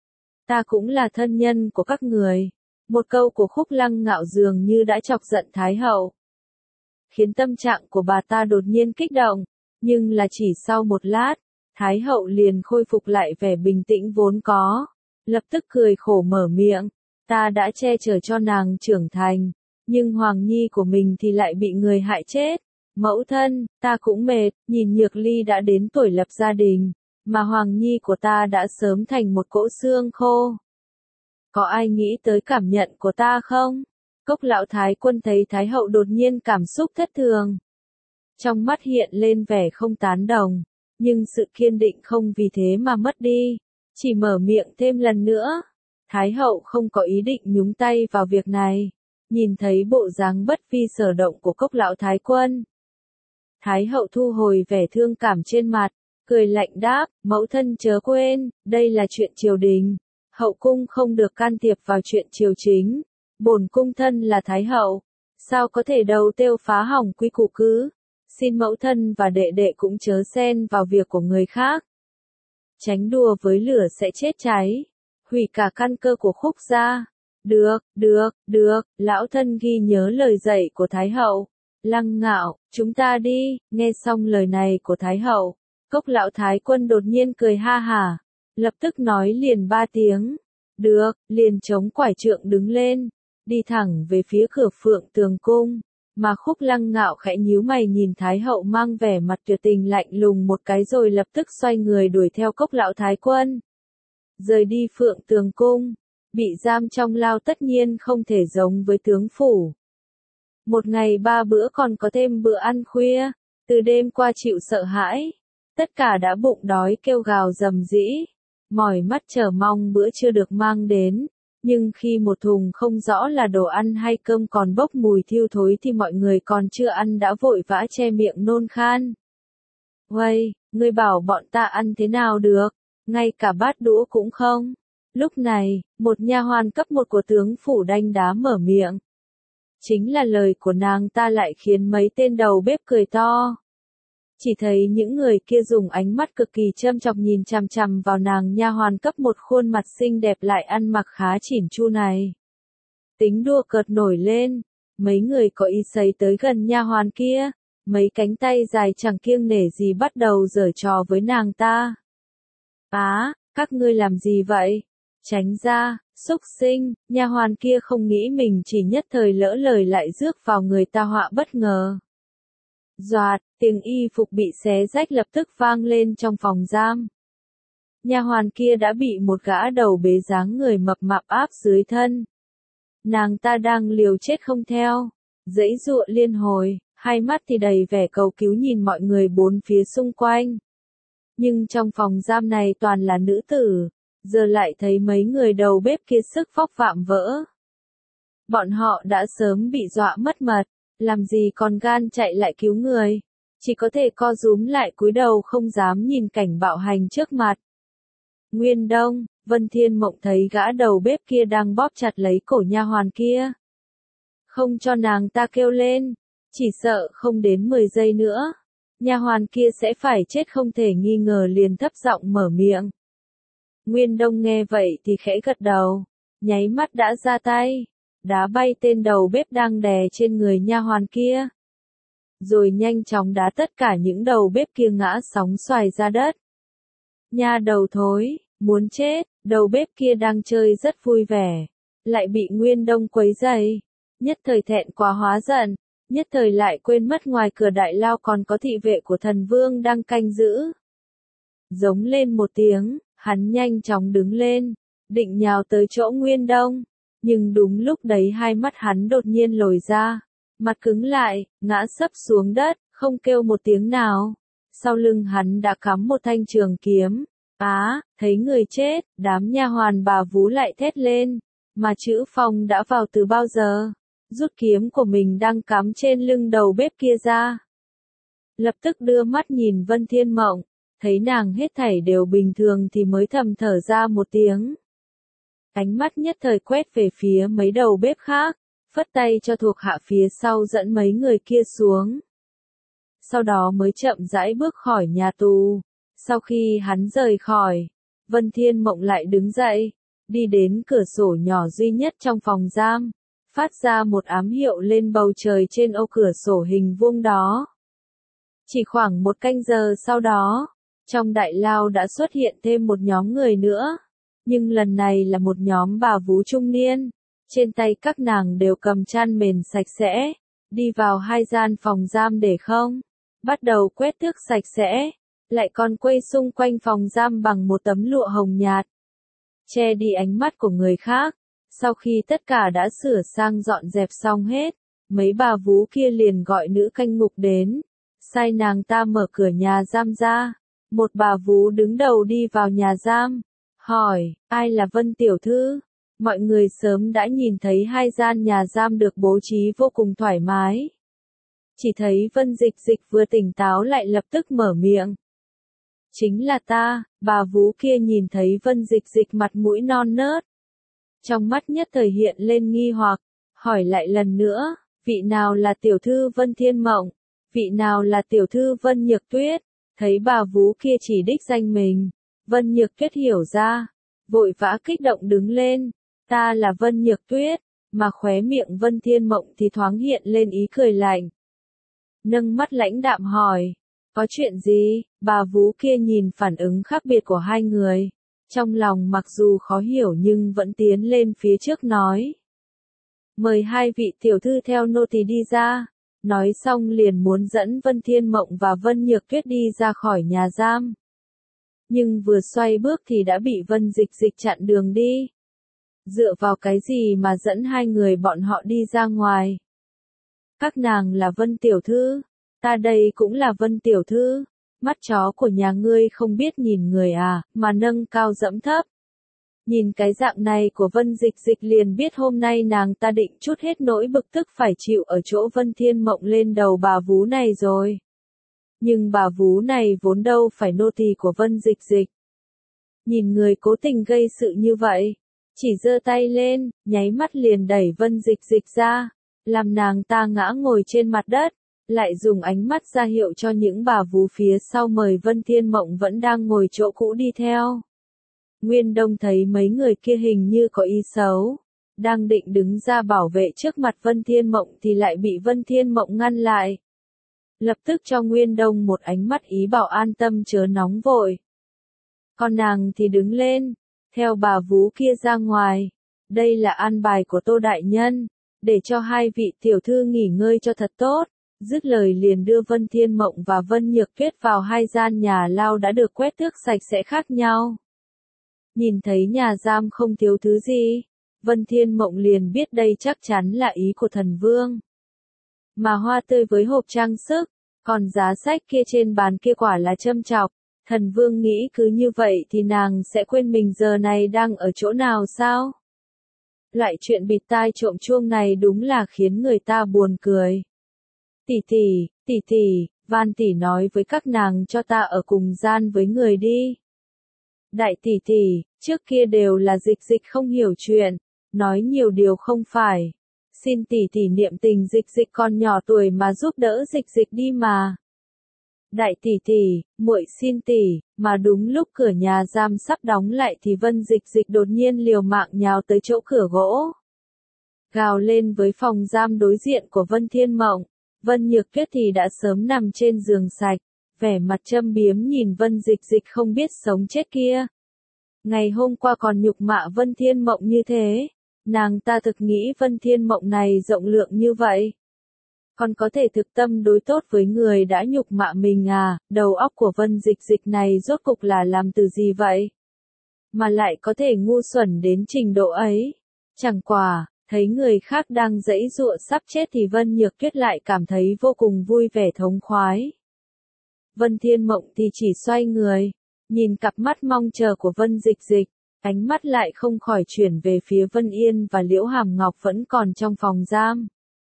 Ta cũng là thân nhân của các người. Một câu của Khúc Lăng Ngạo dường như đã chọc giận Thái hậu, khiến tâm trạng của bà ta đột nhiên kích động, nhưng là chỉ sau một lát, Thái hậu liền khôi phục lại vẻ bình tĩnh vốn có, lập tức cười khổ mở miệng, ta đã che chở cho nàng trưởng thành, nhưng Hoàng Nhi của mình thì lại bị người hại chết. Mẫu thân, ta cũng mệt, nhìn Nhược Ly đã đến tuổi lập gia đình, mà Hoàng Nhi của ta đã sớm thành một cỗ xương khô. Có ai nghĩ tới cảm nhận của ta không? Cốc lão thái quân thấy Thái hậu đột nhiên cảm xúc thất thường. Trong mắt hiện lên vẻ không tán đồng, nhưng sự kiên định không vì thế mà mất đi, chỉ mở miệng thêm lần nữa. Thái hậu không có ý định nhúng tay vào việc này, nhìn thấy bộ dáng bất vi sở động của Cốc lão thái quân. Thái hậu thu hồi vẻ thương cảm trên mặt, cười lạnh đáp, mẫu thân chớ quên, đây là chuyện triều đình, hậu cung không được can thiệp vào chuyện triều chính, bổn cung thân là Thái hậu, sao có thể đầu tiêu phá hỏng quy củ cứ, xin mẫu thân và đệ đệ cũng chớ xen vào việc của người khác. Tránh đùa với lửa sẽ chết cháy, hủy cả căn cơ của Khúc gia. Được, được, được, lão thân ghi nhớ lời dạy của Thái hậu. Lăng Ngạo, chúng ta đi. Nghe xong lời này của Thái hậu, Cốc lão thái quân đột nhiên cười ha hả, lập tức nói liền ba tiếng. Được, liền chống quải trượng đứng lên, đi thẳng về phía cửa Phượng Tường Cung, mà Khúc Lăng Ngạo khẽ nhíu mày nhìn Thái hậu mang vẻ mặt tuyệt tình lạnh lùng một cái rồi lập tức xoay người đuổi theo Cốc lão thái quân. Rời đi Phượng Tường Cung, bị giam trong lao tất nhiên không thể giống với tướng phủ. Một ngày ba bữa còn có thêm bữa ăn khuya, từ đêm qua chịu sợ hãi, tất cả đã bụng đói kêu gào rầm rĩ, mỏi mắt chờ mong bữa trưa được mang đến, nhưng khi một thùng không rõ là đồ ăn hay cơm còn bốc mùi thiêu thối thì mọi người còn chưa ăn đã vội vã che miệng nôn khan. Uầy, ngươi bảo bọn ta ăn thế nào được, ngay cả bát đũa cũng không. Lúc này, một nha hoàn cấp một của tướng phủ đanh đá mở miệng. Chính là lời của nàng ta lại khiến mấy tên đầu bếp cười to. Chỉ thấy những người kia dùng ánh mắt cực kỳ châm chọc nhìn chằm chằm vào nàng nha hoàn cấp một khuôn mặt xinh đẹp lại ăn mặc khá chỉn chu này. Tính đua cợt nổi lên, mấy người có ý sấy tới gần nha hoàn kia, mấy cánh tay dài chẳng kiêng nể gì bắt đầu giở trò với nàng ta. Á, các ngươi làm gì vậy? Tránh ra, xúc sinh, nha hoàn kia không nghĩ mình chỉ nhất thời lỡ lời lại rước vào người ta họa bất ngờ. Doạt, tiếng y phục bị xé rách lập tức vang lên trong phòng giam. Nha hoàn kia đã bị một gã đầu bế dáng người mập mạp áp dưới thân. Nàng ta đang liều chết không theo, giãy giụa liên hồi, hai mắt thì đầy vẻ cầu cứu nhìn mọi người bốn phía xung quanh. Nhưng trong phòng giam này toàn là nữ tử, giờ lại thấy mấy người đầu bếp kia sức vóc vạm vỡ. Bọn họ đã sớm bị dọa mất mật, làm gì còn gan chạy lại cứu người, chỉ có thể co rúm lại cúi đầu không dám nhìn cảnh bạo hành trước mặt. Nguyên Đông, Vân Thiên Mộng thấy gã đầu bếp kia đang bóp chặt lấy cổ nha hoàn kia. Không cho nàng ta kêu lên, chỉ sợ không đến mười giây nữa, nha hoàn kia sẽ phải chết không thể nghi ngờ liền thấp giọng mở miệng. Nguyên Đông nghe vậy thì khẽ gật đầu, nháy mắt đã ra tay, đá bay tên đầu bếp đang đè trên người nha hoàn kia. Rồi nhanh chóng đá tất cả những đầu bếp kia ngã sóng xoài ra đất. Nha đầu thối, muốn chết, đầu bếp kia đang chơi rất vui vẻ, lại bị Nguyên Đông quấy rầy, nhất thời thẹn quá hóa giận, nhất thời lại quên mất ngoài cửa đại lao còn có thị vệ của thần vương đang canh giữ. Giống lên một tiếng, hắn nhanh chóng đứng lên, định nhào tới chỗ Nguyên Đông, nhưng đúng lúc đấy hai mắt hắn đột nhiên lồi ra, mặt cứng lại, ngã sấp xuống đất, không kêu một tiếng nào. Sau lưng hắn đã cắm một thanh trường kiếm. Á, thấy người chết, đám nha hoàn bà vú lại thét lên, mà Chữ Phong đã vào từ bao giờ, rút kiếm của mình đang cắm trên lưng đầu bếp kia ra. Lập tức đưa mắt nhìn Vân Thiên Mộng, thấy nàng hết thảy đều bình thường thì mới thầm thở ra một tiếng. Ánh mắt nhất thời quét về phía mấy đầu bếp khác, phất tay cho thuộc hạ phía sau dẫn mấy người kia xuống. Sau đó mới chậm rãi bước khỏi nhà tù. Sau khi hắn rời khỏi, Vân Thiên Mộng lại đứng dậy, đi đến cửa sổ nhỏ duy nhất trong phòng giam, phát ra một ám hiệu lên bầu trời trên ô cửa sổ hình vuông đó. Chỉ khoảng một canh giờ sau đó, trong đại lao đã xuất hiện thêm một nhóm người nữa, nhưng lần này là một nhóm bà vú trung niên, trên tay các nàng đều cầm chăn mền sạch sẽ, đi vào hai gian phòng giam để không, bắt đầu quét tước sạch sẽ. Lại còn quây xung quanh phòng giam bằng một tấm lụa hồng nhạt, che đi ánh mắt của người khác. Sau khi tất cả đã sửa sang dọn dẹp xong hết, mấy bà vú kia liền gọi nữ canh ngục đến, sai nàng ta mở cửa nhà giam ra. Một bà vú đứng đầu đi vào nhà giam, hỏi, ai là Vân tiểu thư? Mọi người sớm đã nhìn thấy hai gian nhà giam được bố trí vô cùng thoải mái. Chỉ thấy Vân Dịch Dịch vừa tỉnh táo lại lập tức mở miệng. Chính là ta, bà vú kia nhìn thấy Vân Dịch Dịch mặt mũi non nớt. Trong mắt nhất thời hiện lên nghi hoặc, hỏi lại lần nữa, vị nào là tiểu thư Vân Thiên Mộng, vị nào là tiểu thư Vân Nhược Tuyết, thấy bà vú kia chỉ đích danh mình, Vân Nhược Tuyết hiểu ra, vội vã kích động đứng lên, ta là Vân Nhược Tuyết, mà khóe miệng Vân Thiên Mộng thì thoáng hiện lên ý cười lạnh. Nâng mắt lãnh đạm hỏi. Có chuyện gì? Bà vú kia nhìn phản ứng khác biệt của hai người. Trong lòng mặc dù khó hiểu nhưng vẫn tiến lên phía trước nói. Mời hai vị tiểu thư theo nô tỳ đi ra. Nói xong liền muốn dẫn Vân Thiên Mộng và Vân Nhược Tuyết đi ra khỏi nhà giam. Nhưng vừa xoay bước thì đã bị Vân Dịch Dịch chặn đường đi. Dựa vào cái gì mà dẫn hai người bọn họ đi ra ngoài? Các nàng là Vân tiểu thư. Ta đây cũng là Vân tiểu thư, mắt chó của nhà ngươi không biết nhìn người à, mà nâng cao dẫm thấp. Nhìn cái dạng này của Vân Dịch Dịch liền biết hôm nay nàng ta định trút hết nỗi bực tức phải chịu ở chỗ Vân Thiên Mộng lên đầu bà vú này rồi. Nhưng bà vú này vốn đâu phải nô tỳ của Vân Dịch Dịch. Nhìn người cố tình gây sự như vậy, chỉ giơ tay lên, nháy mắt liền đẩy Vân Dịch Dịch ra, làm nàng ta ngã ngồi trên mặt đất. Lại dùng ánh mắt ra hiệu cho những bà vú phía sau mời Vân Thiên Mộng vẫn đang ngồi chỗ cũ đi theo. Nguyên Đông thấy mấy người kia hình như có ý xấu, đang định đứng ra bảo vệ trước mặt Vân Thiên Mộng thì lại bị Vân Thiên Mộng ngăn lại. Lập tức cho Nguyên Đông một ánh mắt ý bảo an tâm chớ nóng vội. Còn nàng thì đứng lên, theo bà vú kia ra ngoài. Đây là an bài của Tô Đại Nhân, để cho hai vị tiểu thư nghỉ ngơi cho thật tốt. Dứt lời liền đưa Vân Thiên Mộng và Vân Nhược Tuyết vào hai gian nhà lao đã được quét tước sạch sẽ khác nhau. Nhìn thấy nhà giam không thiếu thứ gì, Vân Thiên Mộng liền biết đây chắc chắn là ý của thần vương. Mà hoa tươi với hộp trang sức, còn giá sách kia trên bàn kia quả là châm chọc. Thần Vương nghĩ cứ như vậy thì nàng sẽ quên mình giờ này đang ở chỗ nào sao? Loại chuyện bịt tai trộm chuông này đúng là khiến người ta buồn cười. Tỷ tỷ, tỷ tỷ, van tỷ nói với các nàng cho ta ở cùng gian với người đi. Đại tỷ tỷ, trước kia đều là dịch dịch không hiểu chuyện, nói nhiều điều không phải. Xin tỷ tỷ niệm tình dịch dịch còn nhỏ tuổi mà giúp đỡ dịch dịch đi mà. Đại tỷ tỷ, muội xin tỷ, mà đúng lúc cửa nhà giam sắp đóng lại thì Vân Dịch Dịch đột nhiên liều mạng nhào tới chỗ cửa gỗ. Gào lên với phòng giam đối diện của Vân Thiên Mộng. Vân Nhược Tuyết thì đã sớm nằm trên giường sạch, vẻ mặt châm biếm nhìn Vân Dịch Dịch không biết sống chết kia. Ngày hôm qua còn nhục mạ Vân Thiên Mộng như thế, nàng ta thực nghĩ Vân Thiên Mộng này rộng lượng như vậy. Còn có thể thực tâm đối tốt với người đã nhục mạ mình à, đầu óc của Vân Dịch Dịch này rốt cục là làm từ gì vậy? Mà lại có thể ngu xuẩn đến trình độ ấy. Chẳng qua, thấy người khác đang giãy giụa sắp chết thì Vân Nhược Tuyết lại cảm thấy vô cùng vui vẻ thống khoái. Vân Thiên Mộng thì chỉ xoay người, nhìn cặp mắt mong chờ của Vân Dịch Dịch, ánh mắt lại không khỏi chuyển về phía Vân Yên và Liễu Hàm Ngọc vẫn còn trong phòng giam.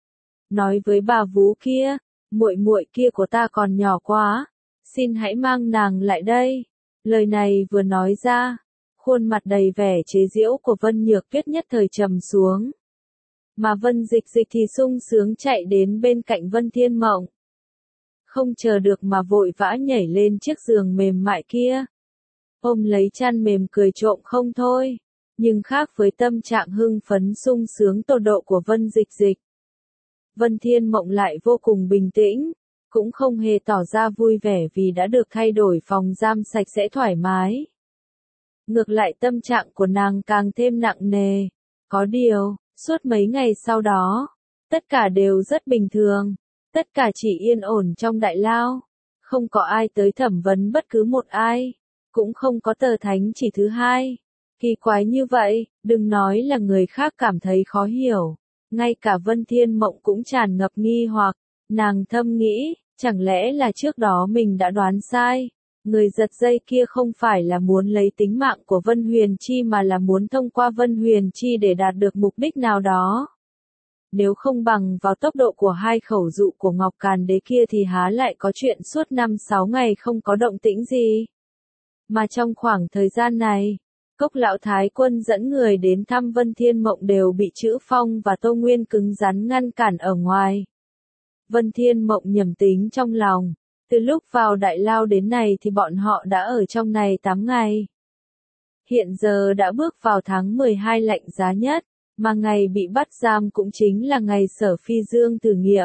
Nói với bà vú kia, muội muội kia của ta còn nhỏ quá, xin hãy mang nàng lại đây. Lời này vừa nói ra, khuôn mặt đầy vẻ chế giễu của Vân Nhược Tuyết nhất thời trầm xuống. Mà Vân Dịch Dịch thì sung sướng chạy đến bên cạnh Vân Thiên Mộng. Không chờ được mà vội vã nhảy lên chiếc giường mềm mại kia. Ôm lấy chăn mềm cười trộm không thôi. Nhưng khác với tâm trạng hưng phấn sung sướng tột độ của Vân Dịch Dịch. Vân Thiên Mộng lại vô cùng bình tĩnh, cũng không hề tỏ ra vui vẻ vì đã được thay đổi phòng giam sạch sẽ thoải mái. Ngược lại tâm trạng của nàng càng thêm nặng nề. Có điều, suốt mấy ngày sau đó, tất cả đều rất bình thường, tất cả chỉ yên ổn trong đại lao, không có ai tới thẩm vấn bất cứ một ai, cũng không có tờ thánh chỉ thứ hai. Kỳ quái như vậy, đừng nói là người khác cảm thấy khó hiểu. Ngay cả Vân Thiên Mộng cũng tràn ngập nghi hoặc, nàng thầm nghĩ, chẳng lẽ là trước đó mình đã đoán sai, người giật dây kia không phải là muốn lấy tính mạng của Vân Huyền Chi mà là muốn thông qua Vân Huyền Chi để đạt được mục đích nào đó. Nếu không bằng vào tốc độ của hai khẩu dụ của Ngọc Càn Đế kia thì há lại có chuyện suốt năm sáu ngày không có động tĩnh gì. Mà trong khoảng thời gian này, Cốc Lão Thái Quân dẫn người đến thăm Vân Thiên Mộng đều bị Chữ Phong và Tô Nguyên cứng rắn ngăn cản ở ngoài. Vân Thiên Mộng nhẩm tính trong lòng, từ lúc vào đại lao đến này thì bọn họ đã ở trong này tám ngày. Hiện giờ đã bước vào tháng mười hai lạnh giá nhất, mà ngày bị bắt giam cũng chính là ngày Sở Phi Dương thử nghiệm.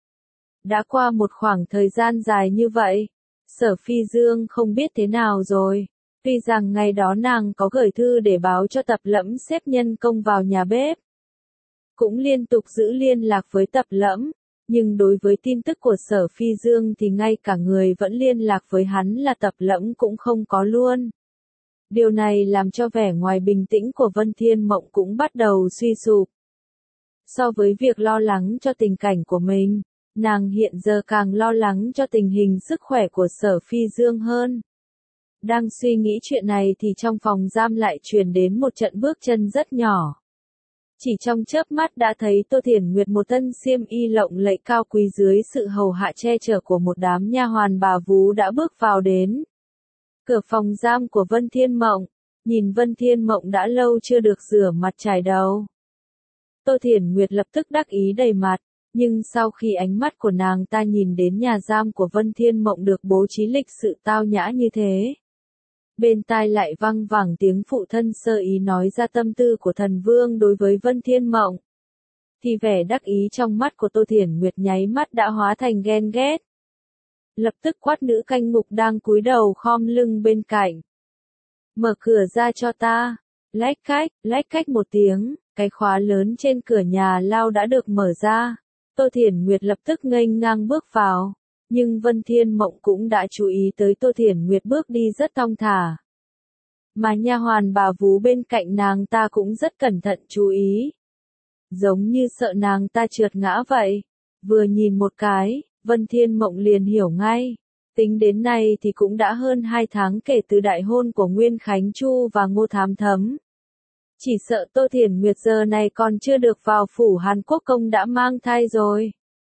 Đã qua một khoảng thời gian dài như vậy, Sở Phi Dương không biết thế nào rồi. Tuy rằng ngày đó nàng có gửi thư để báo cho Tập Lẫm xếp nhân công vào nhà bếp. Cũng liên tục giữ liên lạc với Tập Lẫm, nhưng đối với tin tức của Sở Phi Dương thì ngay cả người vẫn liên lạc với hắn là Tập Lẫm cũng không có luôn. Điều này làm cho vẻ ngoài bình tĩnh của Vân Thiên Mộng cũng bắt đầu suy sụp. So với việc lo lắng cho tình cảnh của mình, nàng hiện giờ càng lo lắng cho tình hình sức khỏe của Sở Phi Dương hơn. Đang suy nghĩ chuyện này thì trong phòng giam lại truyền đến một trận bước chân rất nhỏ. Chỉ trong chớp mắt đã thấy Tô Thiển Nguyệt một thân xiêm y lộng lẫy cao quý dưới sự hầu hạ che chở của một đám nha hoàn bà vú đã bước vào đến. Cửa phòng giam của Vân Thiên Mộng, nhìn Vân Thiên Mộng đã lâu chưa được rửa mặt chải đầu. Tô Thiển Nguyệt lập tức đắc ý đầy mặt, nhưng sau khi ánh mắt của nàng ta nhìn đến nhà giam của Vân Thiên Mộng được bố trí lịch sự tao nhã như thế. Bên tai lại văng vẳng tiếng phụ thân sơ ý nói ra tâm tư của thần vương đối với Vân Thiên Mộng. Thì vẻ đắc ý trong mắt của Tô Thiển Nguyệt nháy mắt đã hóa thành ghen ghét. Lập tức quát nữ canh ngục đang cúi đầu khom lưng bên cạnh. Mở cửa ra cho ta. Lách cách, lách cách một tiếng, cái khóa lớn trên cửa nhà lao đã được mở ra. Tô Thiển Nguyệt lập tức nghênh ngang bước vào. Nhưng Vân Thiên Mộng cũng đã chú ý tới Tô Thiển Nguyệt bước đi rất thong thả. Mà nha hoàn bà vú bên cạnh nàng ta cũng rất cẩn thận chú ý. Giống như sợ nàng ta trượt ngã vậy. Vừa nhìn một cái, Vân Thiên Mộng liền hiểu ngay. Tính đến nay thì cũng đã hơn hai tháng kể từ đại hôn của Nguyên Khánh Chu và Ngô Thám Thấm. Chỉ sợ Tô Thiển Nguyệt giờ này còn chưa được vào phủ Hàn Quốc công đã mang thai rồi.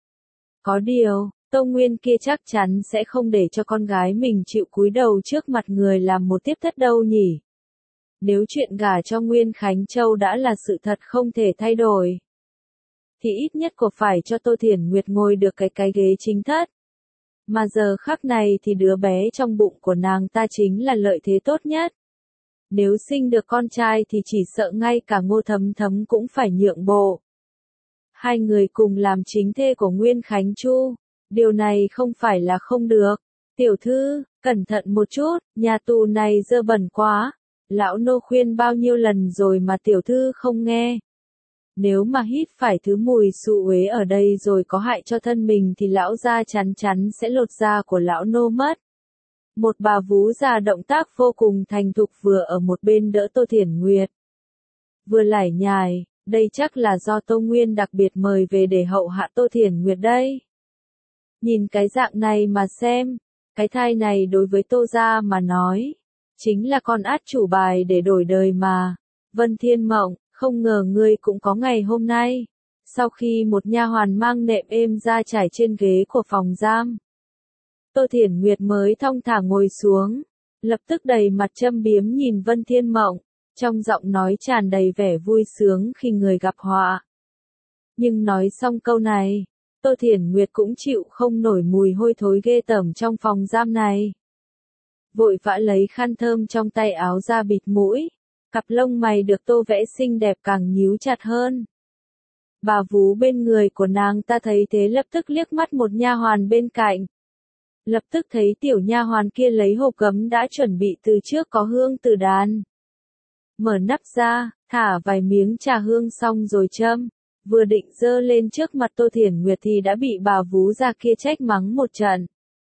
Có điều, Tô Nguyên kia chắc chắn sẽ không để cho con gái mình chịu cúi đầu trước mặt người làm một tiếp thất đâu nhỉ. Nếu chuyện gả cho Nguyên Khánh Châu đã là sự thật không thể thay đổi, thì ít nhất cô phải cho Tô Thiển Nguyệt ngồi được cái cái ghế chính thất. Mà giờ khắc này thì đứa bé trong bụng của nàng ta chính là lợi thế tốt nhất. Nếu sinh được con trai thì chỉ sợ ngay cả Ngô Thấm Thấm cũng phải nhượng bộ. Hai người cùng làm chính thê của Nguyên Khánh Chu, điều này không phải là không được. Tiểu thư, cẩn thận một chút, nhà tù này dơ bẩn quá. Lão nô khuyên bao nhiêu lần rồi mà tiểu thư không nghe. Nếu mà hít phải thứ mùi xụ uế ở đây rồi có hại cho thân mình thì lão gia chắn chắn sẽ lột da của lão nô mất. Một bà vú già động tác vô cùng thành thục vừa ở một bên đỡ Tô Thiển Nguyệt. Vừa lải nhải, đây chắc là do Tô Nguyên đặc biệt mời về để hậu hạ Tô Thiển Nguyệt đây. Nhìn cái dạng này mà xem, cái thai này đối với Tô gia mà nói, chính là con át chủ bài để đổi đời mà. Vân Thiên Mộng, không ngờ ngươi cũng có ngày hôm nay. Sau khi một nha hoàn mang nệm êm ra trải trên ghế của phòng giam, Tô Thiển Nguyệt mới thong thả ngồi xuống, lập tức đầy mặt châm biếm nhìn Vân Thiên Mộng, trong giọng nói tràn đầy vẻ vui sướng khi người gặp họa. Nhưng nói xong câu này, Tô Thiển Nguyệt cũng chịu không nổi mùi hôi thối ghê tởm trong phòng giam này. Vội vã lấy khăn thơm trong tay áo ra bịt mũi, cặp lông mày được tô vẽ xinh đẹp càng nhíu chặt hơn. Bà vú bên người của nàng ta thấy thế lập tức liếc mắt một nha hoàn bên cạnh. Lập tức thấy tiểu nha hoàn kia lấy hộp gấm đã chuẩn bị từ trước có hương từ đàn. Mở nắp ra, thả vài miếng trà hương xong rồi châm, vừa định dơ lên trước mặt Tô Thiển Nguyệt thì đã bị bà vú già kia trách mắng một trận.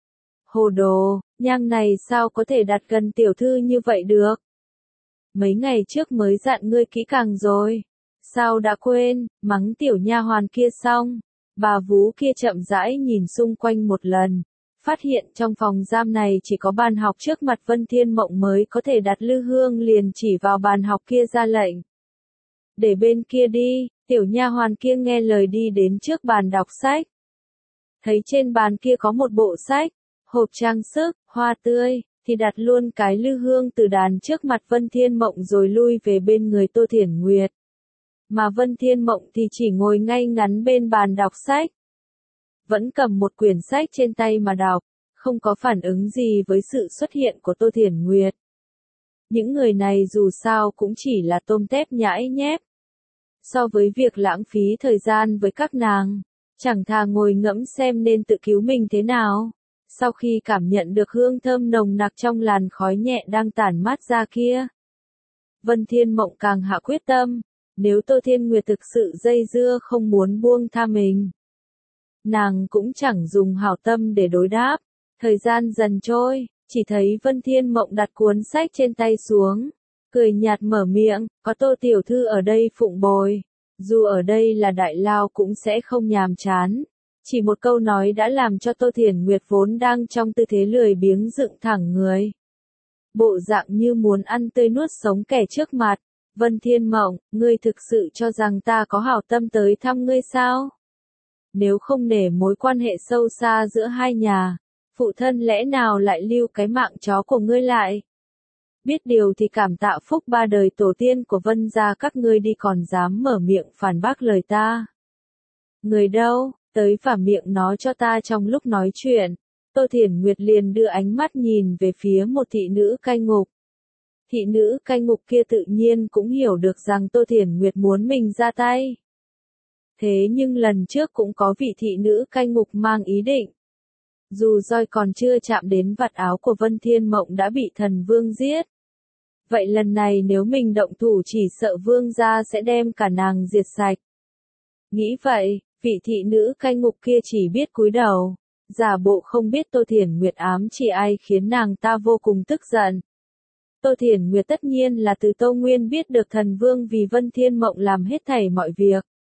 Hồ đồ, nhang này sao có thể đặt gần tiểu thư như vậy được? Mấy ngày trước mới dặn ngươi kỹ càng rồi. Sao đã quên, mắng tiểu nha hoàn kia xong, bà vú kia chậm rãi nhìn xung quanh một lần, phát hiện trong phòng giam này chỉ có bàn học trước mặt Vân Thiên Mộng mới có thể đặt lư hương, liền chỉ vào bàn học kia ra lệnh. Để bên kia đi, tiểu nha hoàn kia nghe lời đi đến trước bàn đọc sách. Thấy trên bàn kia có một bộ sách, hộp trang sức, hoa tươi, thì đặt luôn cái lư hương từ đàn trước mặt Vân Thiên Mộng rồi lui về bên người Tô Thiển Nguyệt. Mà Vân Thiên Mộng thì chỉ ngồi ngay ngắn bên bàn đọc sách. Vẫn cầm một quyển sách trên tay mà đọc, không có phản ứng gì với sự xuất hiện của Tô Thiển Nguyệt. Những người này dù sao cũng chỉ là tôm tép nhãi nhép. So với việc lãng phí thời gian với các nàng, chẳng thà ngồi ngẫm xem nên tự cứu mình thế nào. Sau khi cảm nhận được hương thơm nồng nặc trong làn khói nhẹ đang tản mát ra kia, Vân Thiên Mộng càng hạ quyết tâm, nếu Tô Thiên Nguyệt thực sự dây dưa không muốn buông tha mình, nàng cũng chẳng dùng hảo tâm để đối đáp. Thời gian dần trôi, chỉ thấy Vân Thiên Mộng đặt cuốn sách trên tay xuống, cười nhạt mở miệng, có Tô tiểu thư ở đây phụng bồi, dù ở đây là đại lao cũng sẽ không nhàm chán. Chỉ một câu nói đã làm cho Tô Thiển Nguyệt vốn đang trong tư thế lười biếng dựng thẳng người. Bộ dạng như muốn ăn tươi nuốt sống kẻ trước mặt. Vân Thiên Mộng, ngươi thực sự cho rằng ta có hảo tâm tới thăm ngươi sao? Nếu không nể mối quan hệ sâu xa giữa hai nhà, phụ thân lẽ nào lại lưu cái mạng chó của ngươi lại? Biết điều thì cảm tạ phúc ba đời tổ tiên của Vân gia các ngươi đi, còn dám mở miệng phản bác lời ta. Người đâu, tới phả miệng nó cho ta. Trong lúc nói chuyện, Tô Thiển Nguyệt liền đưa ánh mắt nhìn về phía một thị nữ cai ngục. Thị nữ cai ngục kia tự nhiên cũng hiểu được rằng Tô Thiển Nguyệt muốn mình ra tay. Thế nhưng lần trước cũng có vị thị nữ cai ngục mang ý định. Dù roi còn chưa chạm đến vạt áo của Vân Thiên Mộng đã bị thần vương giết. Vậy lần này nếu mình động thủ chỉ sợ vương gia sẽ đem cả nàng diệt sạch. Nghĩ vậy, vị thị nữ cai ngục kia chỉ biết cúi đầu, giả bộ không biết Tô Thiển Nguyệt ám chỉ ai khiến nàng ta vô cùng tức giận. Tô Thiển Nguyệt tất nhiên là từ Tô Nguyên biết được thần vương vì Vân Thiên Mộng làm hết thảy mọi việc.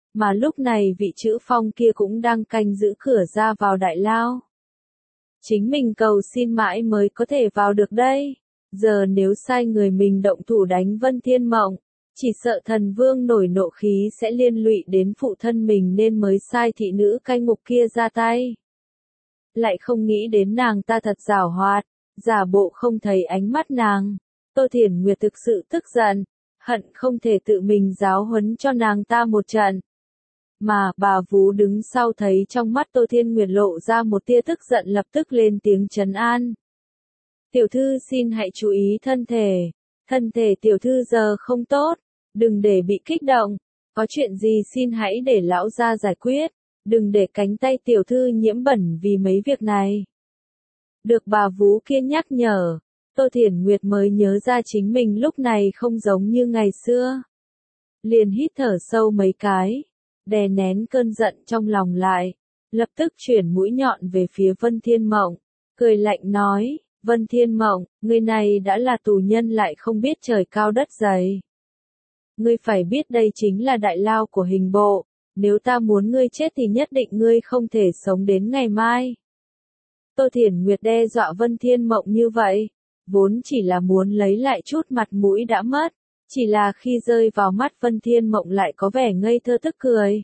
mà lúc này vị Chữ Phong kia cũng đang canh giữ cửa ra vào đại lao. Chính mình cầu xin mãi mới có thể vào được đây. Giờ nếu sai người mình động thủ đánh Vân Thiên Mộng, chỉ sợ thần vương nổi nộ khí sẽ liên lụy đến phụ thân mình nên mới sai thị nữ canh mục kia ra tay. Lại không nghĩ đến nàng ta thật giảo hoạt, giả bộ không thấy ánh mắt nàng. Tô Thiển Nguyệt thực sự tức giận, hận không thể tự mình giáo huấn cho nàng ta một trận. Mà bà Vú đứng sau thấy trong mắt Tô Thiên Nguyệt lộ ra một tia tức giận lập tức lên tiếng trấn an. Tiểu thư xin hãy chú ý thân thể, thân thể tiểu thư giờ không tốt, đừng để bị kích động, có chuyện gì xin hãy để lão gia giải quyết, đừng để cánh tay tiểu thư nhiễm bẩn vì mấy việc này. Được bà Vú kia nhắc nhở, Tô Thiển Nguyệt mới nhớ ra chính mình lúc này không giống như ngày xưa. Liền hít thở sâu mấy cái, đè nén cơn giận trong lòng lại, lập tức chuyển mũi nhọn về phía Vân Thiên Mộng, cười lạnh nói, Vân Thiên Mộng, người này đã là tù nhân lại không biết trời cao đất dày. Ngươi phải biết đây chính là đại lao của hình bộ, nếu ta muốn ngươi chết thì nhất định ngươi không thể sống đến ngày mai. Tô Thiển Nguyệt đe dọa Vân Thiên Mộng như vậy, vốn chỉ là muốn lấy lại chút mặt mũi đã mất, chỉ là khi rơi vào mắt Vân Thiên Mộng lại có vẻ ngây thơ tức cười.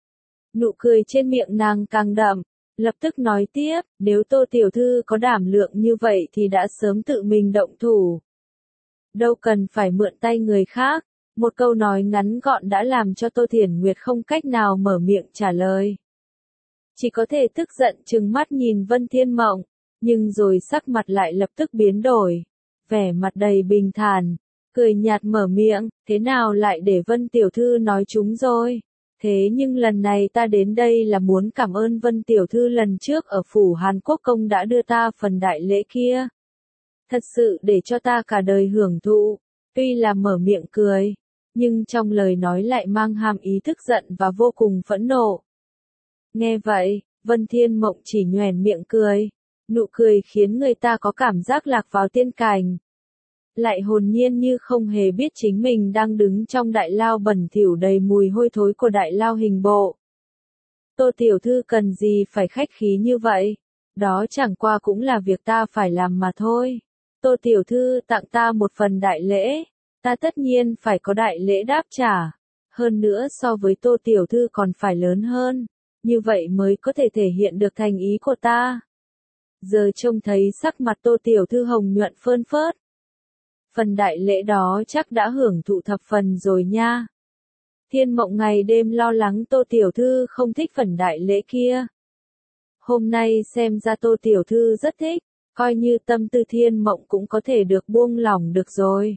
Nụ cười trên miệng nàng càng đậm, lập tức nói tiếp, nếu Tô tiểu thư có đảm lượng như vậy thì đã sớm tự mình động thủ. Đâu cần phải mượn tay người khác, một câu nói ngắn gọn đã làm cho Tô Thiển Nguyệt không cách nào mở miệng trả lời. Chỉ có thể tức giận trừng mắt nhìn Vân Thiên Mộng, nhưng rồi sắc mặt lại lập tức biến đổi, vẻ mặt đầy bình thản, cười nhạt mở miệng, thế nào lại để Vân tiểu thư nói chúng rồi. Thế nhưng lần này ta đến đây là muốn cảm ơn Vân tiểu thư lần trước ở phủ Hàn Quốc công đã đưa ta phần đại lễ kia. Thật sự để cho ta cả đời hưởng thụ, tuy là mở miệng cười, nhưng trong lời nói lại mang hàm ý tức giận và vô cùng phẫn nộ. Nghe vậy, Vân Thiên Mộng chỉ nhoẻn miệng cười, nụ cười khiến người ta có cảm giác lạc vào tiên cảnh. Lại hồn nhiên như không hề biết chính mình đang đứng trong đại lao bẩn thỉu đầy mùi hôi thối của đại lao hình bộ. Tô tiểu thư cần gì phải khách khí như vậy, đó chẳng qua cũng là việc ta phải làm mà thôi. Tô tiểu thư tặng ta một phần đại lễ, ta tất nhiên phải có đại lễ đáp trả, hơn nữa so với Tô tiểu thư còn phải lớn hơn, như vậy mới có thể thể hiện được thành ý của ta. Giờ trông thấy sắc mặt Tô tiểu thư hồng nhuận phơn phớt. Phần đại lễ đó chắc đã hưởng thụ thập phần rồi nha. Thiên Mộng ngày đêm lo lắng Tô tiểu thư không thích phần đại lễ kia. Hôm nay xem ra Tô tiểu thư rất thích, coi như tâm tư Thiên Mộng cũng có thể được buông lỏng được rồi.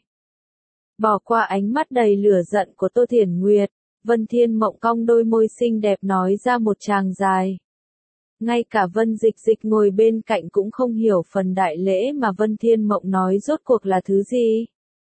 Bỏ qua ánh mắt đầy lửa giận của Tô Thiển Nguyệt, Vân Thiên Mộng cong đôi môi xinh đẹp nói ra một tràng dài. Ngay cả Vân Dịch Dịch ngồi bên cạnh cũng không hiểu phần đại lễ mà Vân Thiên Mộng nói rốt cuộc là thứ gì.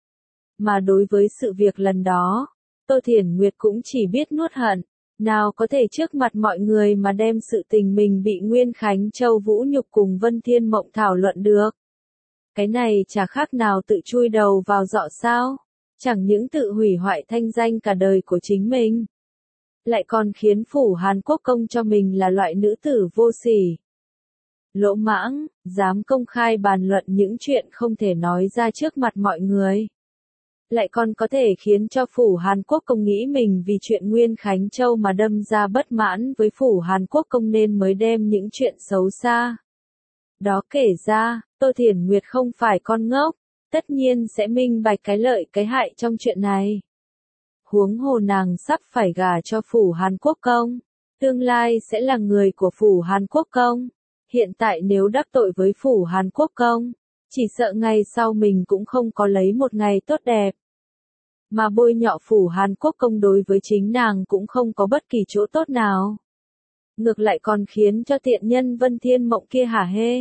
Mà đối với sự việc lần đó, Tô Thiển Nguyệt cũng chỉ biết nuốt hận, nào có thể trước mặt mọi người mà đem sự tình mình bị Nguyên Khánh Châu vũ nhục cùng Vân Thiên Mộng thảo luận được. Cái này chả khác nào tự chui đầu vào giọ sao, chẳng những tự hủy hoại thanh danh cả đời của chính mình, lại còn khiến phủ Hàn Quốc công cho mình là loại nữ tử vô sỉ. Lỗ mãng, dám công khai bàn luận những chuyện không thể nói ra trước mặt mọi người. Lại còn có thể khiến cho phủ Hàn Quốc công nghĩ mình vì chuyện Nguyên Khánh Châu mà đâm ra bất mãn với phủ Hàn Quốc công nên mới đem những chuyện xấu xa. Đó kể ra, Tô Thiển Nguyệt không phải con ngốc, tất nhiên sẽ minh bạch cái lợi cái hại trong chuyện này. Huống hồ nàng sắp phải gả cho phủ Hàn Quốc công, tương lai sẽ là người của phủ Hàn Quốc công. Hiện tại nếu đắc tội với phủ Hàn Quốc công, chỉ sợ ngày sau mình cũng không có lấy một ngày tốt đẹp. Mà bôi nhọ phủ Hàn Quốc công đối với chính nàng cũng không có bất kỳ chỗ tốt nào. Ngược lại còn khiến cho tiện nhân Vân Thiên Mộng kia hả hê.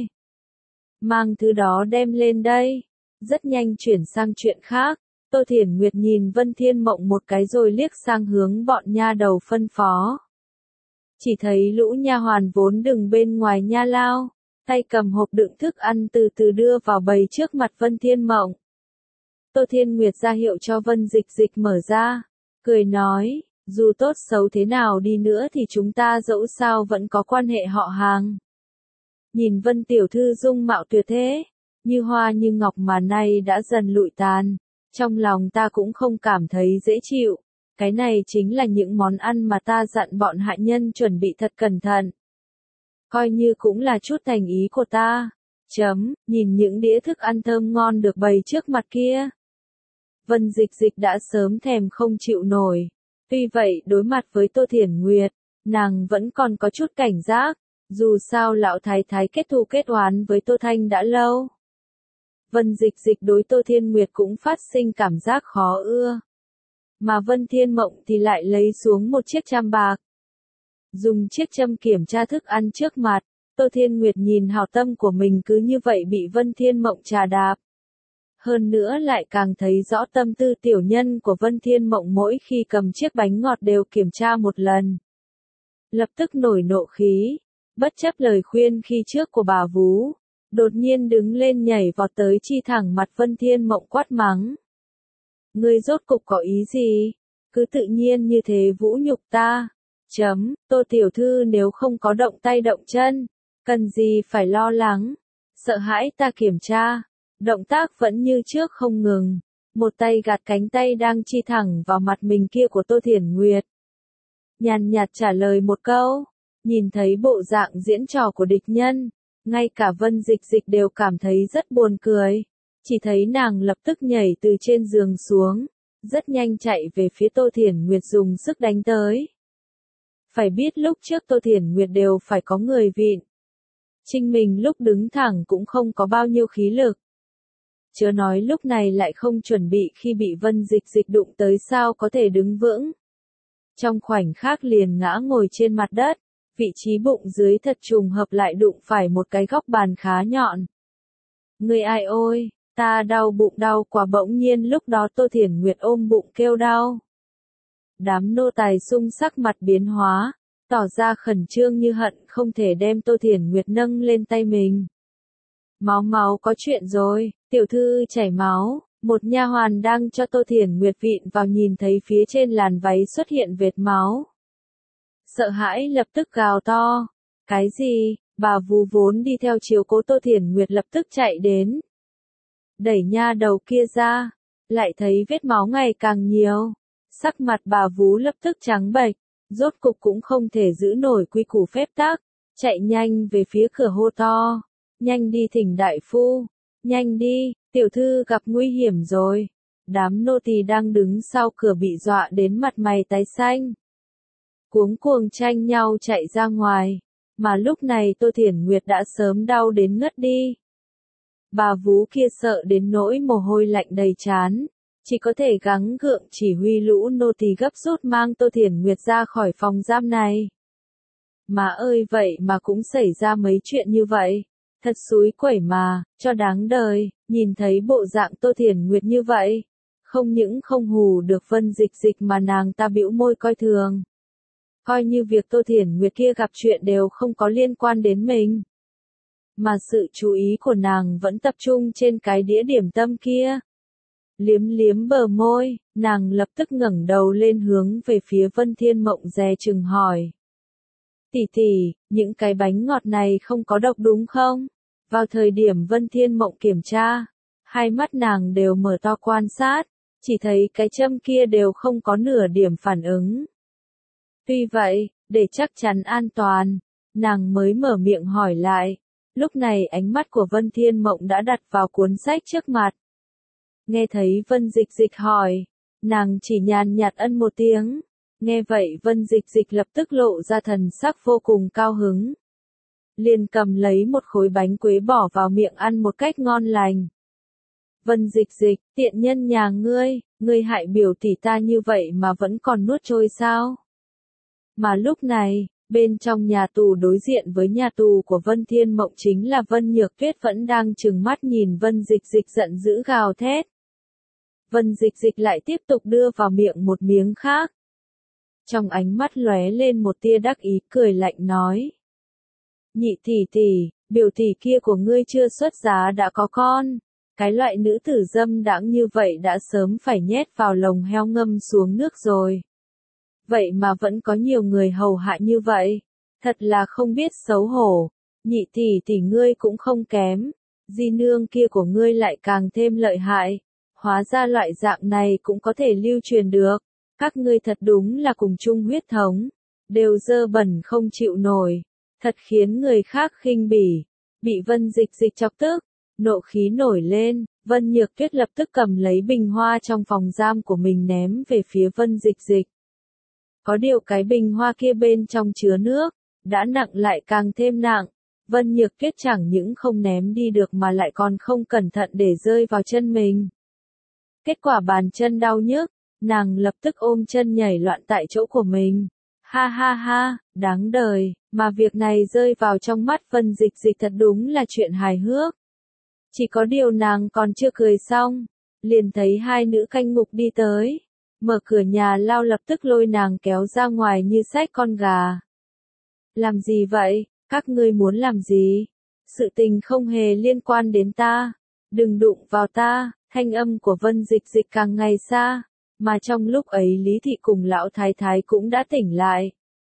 Mang thứ đó đem lên đây. Rất nhanh chuyển sang chuyện khác. Tô Thiển Nguyệt nhìn Vân Thiên Mộng một cái rồi liếc sang hướng bọn nha đầu phân phó. Chỉ thấy lũ nha hoàn vốn đứng bên ngoài nha lao, tay cầm hộp đựng thức ăn từ từ đưa vào bầy trước mặt Vân Thiên Mộng. Tô Thiên Nguyệt ra hiệu cho Vân Dịch Dịch mở ra, cười nói, Dù tốt xấu thế nào đi nữa thì chúng ta dẫu sao vẫn có quan hệ họ hàng. Nhìn Vân tiểu thư dung mạo tuyệt thế, như hoa như ngọc mà nay đã dần lụi tàn, trong lòng ta cũng không cảm thấy dễ chịu. Cái này chính là những món ăn mà ta dặn bọn hạ nhân chuẩn bị thật cẩn thận. Coi như cũng là chút thành ý của ta. Chấm, nhìn những đĩa thức ăn thơm ngon được bày trước mặt kia. Vân Dịch Dịch đã sớm thèm không chịu nổi. Tuy vậy đối mặt với Tô Thiển Nguyệt, nàng vẫn còn có chút cảnh giác. Dù sao lão thái thái kết thù kết oán với Tô Thanh đã lâu. Vân Dịch Dịch đối Tô Thiên Nguyệt cũng phát sinh cảm giác khó ưa. Mà Vân Thiên Mộng thì lại lấy xuống một chiếc cham bạc. Dùng chiếc châm kiểm tra thức ăn trước mặt, Tô Thiên Nguyệt nhìn hảo tâm của mình cứ như vậy bị Vân Thiên Mộng trà đạp. Hơn nữa lại càng thấy rõ tâm tư tiểu nhân của Vân Thiên Mộng mỗi khi cầm chiếc bánh ngọt đều kiểm tra một lần. Lập tức nổi nộ khí, bất chấp lời khuyên khi trước của bà vú, đột nhiên đứng lên nhảy vọt tới chi thẳng mặt Vân Thiên Mộng quát mắng. Ngươi rốt cục có ý gì? Cứ tự nhiên như thế vũ nhục ta. Chấm, Tô tiểu thư nếu không có động tay động chân, cần gì phải lo lắng, sợ hãi ta kiểm tra. Động tác vẫn như trước không ngừng, một tay gạt cánh tay đang chi thẳng vào mặt mình kia của Tô Thiển Nguyệt. Nhàn nhạt trả lời một câu, nhìn thấy bộ dạng diễn trò của địch nhân, ngay cả Vân Dịch Dịch đều cảm thấy rất buồn cười. Chỉ thấy nàng lập tức nhảy từ trên giường xuống, rất nhanh chạy về phía Tô Thiển Nguyệt dùng sức đánh tới. Phải biết lúc trước Tô Thiển Nguyệt đều phải có người vịn. Trinh mình lúc đứng thẳng cũng không có bao nhiêu khí lực. Chớ nói lúc này lại không chuẩn bị khi bị Vân Dịch Dịch đụng tới sao có thể đứng vững. Trong khoảnh khắc liền ngã ngồi trên mặt đất, vị trí bụng dưới thật trùng hợp lại đụng phải một cái góc bàn khá nhọn. Người ai ôi, ta đau bụng đau quá, bỗng nhiên lúc đó Tô Thiển Nguyệt ôm bụng kêu đau. Đám nô tài xung sắc mặt biến hóa, tỏ ra khẩn trương như hận không thể đem Tô Thiển Nguyệt nâng lên tay mình. Máu máu có chuyện rồi, tiểu thư chảy máu, một nha hoàn đang cho Tô Thiển Nguyệt vịn vào nhìn thấy phía trên làn váy xuất hiện vệt máu. Sợ hãi lập tức gào to, cái gì, bà vú vốn đi theo chiếu cố Tô Thiển Nguyệt lập tức chạy đến. Đẩy nha đầu kia ra, lại thấy vết máu ngày càng nhiều, sắc mặt bà vú lập tức trắng bệch, rốt cục cũng không thể giữ nổi quy củ phép tắc, chạy nhanh về phía cửa hô to. Nhanh đi thỉnh đại phu, nhanh đi, tiểu thư gặp nguy hiểm rồi. Đám nô tỳ đang đứng sau cửa bị dọa đến mặt mày tái xanh. Cuống cuồng tranh nhau chạy ra ngoài, mà lúc này Tô Thiển Nguyệt đã sớm đau đến ngất đi. Bà vú kia sợ đến nỗi mồ hôi lạnh đầy trán, chỉ có thể gắng gượng chỉ huy lũ nô tỳ gấp rút mang Tô Thiển Nguyệt ra khỏi phòng giam này. Mà ơi vậy mà cũng xảy ra mấy chuyện như vậy. Thật xúi quẩy mà, cho đáng đời, nhìn thấy bộ dạng Tô Thiển Nguyệt như vậy. Không những không hù được Vân Dịch Dịch mà nàng ta bĩu môi coi thường. Coi như việc Tô Thiển Nguyệt kia gặp chuyện đều không có liên quan đến mình. Mà sự chú ý của nàng vẫn tập trung trên cái đĩa điểm tâm kia. Liếm liếm bờ môi, nàng lập tức ngẩng đầu lên hướng về phía Vân Thiên Mộng dè chừng hỏi. Tỷ tỷ, những cái bánh ngọt này không có độc đúng không? Vào thời điểm Vân Thiên Mộng kiểm tra, hai mắt nàng đều mở to quan sát, chỉ thấy cái châm kia đều không có nửa điểm phản ứng. Tuy vậy, để chắc chắn an toàn, nàng mới mở miệng hỏi lại. Lúc này ánh mắt của Vân Thiên Mộng đã đặt vào cuốn sách trước mặt. Nghe thấy Vân Dịch Dịch hỏi, nàng chỉ nhàn nhạt ân một tiếng. Nghe vậy Vân Dịch Dịch lập tức lộ ra thần sắc vô cùng cao hứng. Liền cầm lấy một khối bánh quế bỏ vào miệng ăn một cách ngon lành. Vân Dịch Dịch, tiện nhân nhà ngươi, ngươi hại biểu tỷ ta như vậy mà vẫn còn nuốt trôi sao? Mà lúc này, bên trong nhà tù đối diện với nhà tù của Vân Thiên Mộng chính là Vân Nhược Tuyết vẫn đang trừng mắt nhìn Vân Dịch Dịch giận dữ gào thét. Vân Dịch Dịch lại tiếp tục đưa vào miệng một miếng khác. Trong ánh mắt lóe lên một tia đắc ý cười lạnh nói. Nhị tỷ tỷ, biểu tỷ kia của ngươi chưa xuất giá đã có con. Cái loại nữ tử dâm đãng như vậy đã sớm phải nhét vào lồng heo ngâm xuống nước rồi. vậy mà vẫn có nhiều người hầu hạ như vậy. Thật là không biết xấu hổ. Nhị tỷ tỷ ngươi cũng không kém. Di nương kia của ngươi lại càng thêm lợi hại. Hóa ra loại dạng này cũng có thể lưu truyền được. Các ngươi thật đúng là cùng chung huyết thống. Đều dơ bẩn không chịu nổi. Thật khiến người khác khinh bỉ. Bị Vân Dịch Dịch chọc tức. Nộ khí nổi lên. Vân Nhược Tuyết lập tức cầm lấy bình hoa trong phòng giam của mình ném về phía Vân Dịch Dịch. Có điều cái bình hoa kia bên trong chứa nước. Đã nặng lại càng thêm nặng. Vân Nhược Tuyết chẳng những không ném đi được mà lại còn không cẩn thận để rơi vào chân mình. Kết quả bàn chân đau nhức, nàng lập tức ôm chân nhảy loạn tại chỗ của mình. Ha ha ha, đáng đời, mà việc này rơi vào trong mắt Vân Dịch Dịch thật đúng là chuyện hài hước. Chỉ có điều nàng còn chưa cười xong, liền thấy hai nữ canh ngục đi tới. Mở cửa nhà lao lập tức lôi nàng kéo ra ngoài như xách con gà. Làm gì vậy? Các ngươi muốn làm gì? Sự tình không hề liên quan đến ta. Đừng đụng vào ta. Thanh âm của Vân Dịch Dịch càng ngày xa. Mà trong lúc ấy Lý Thị cùng lão thái thái cũng đã tỉnh lại.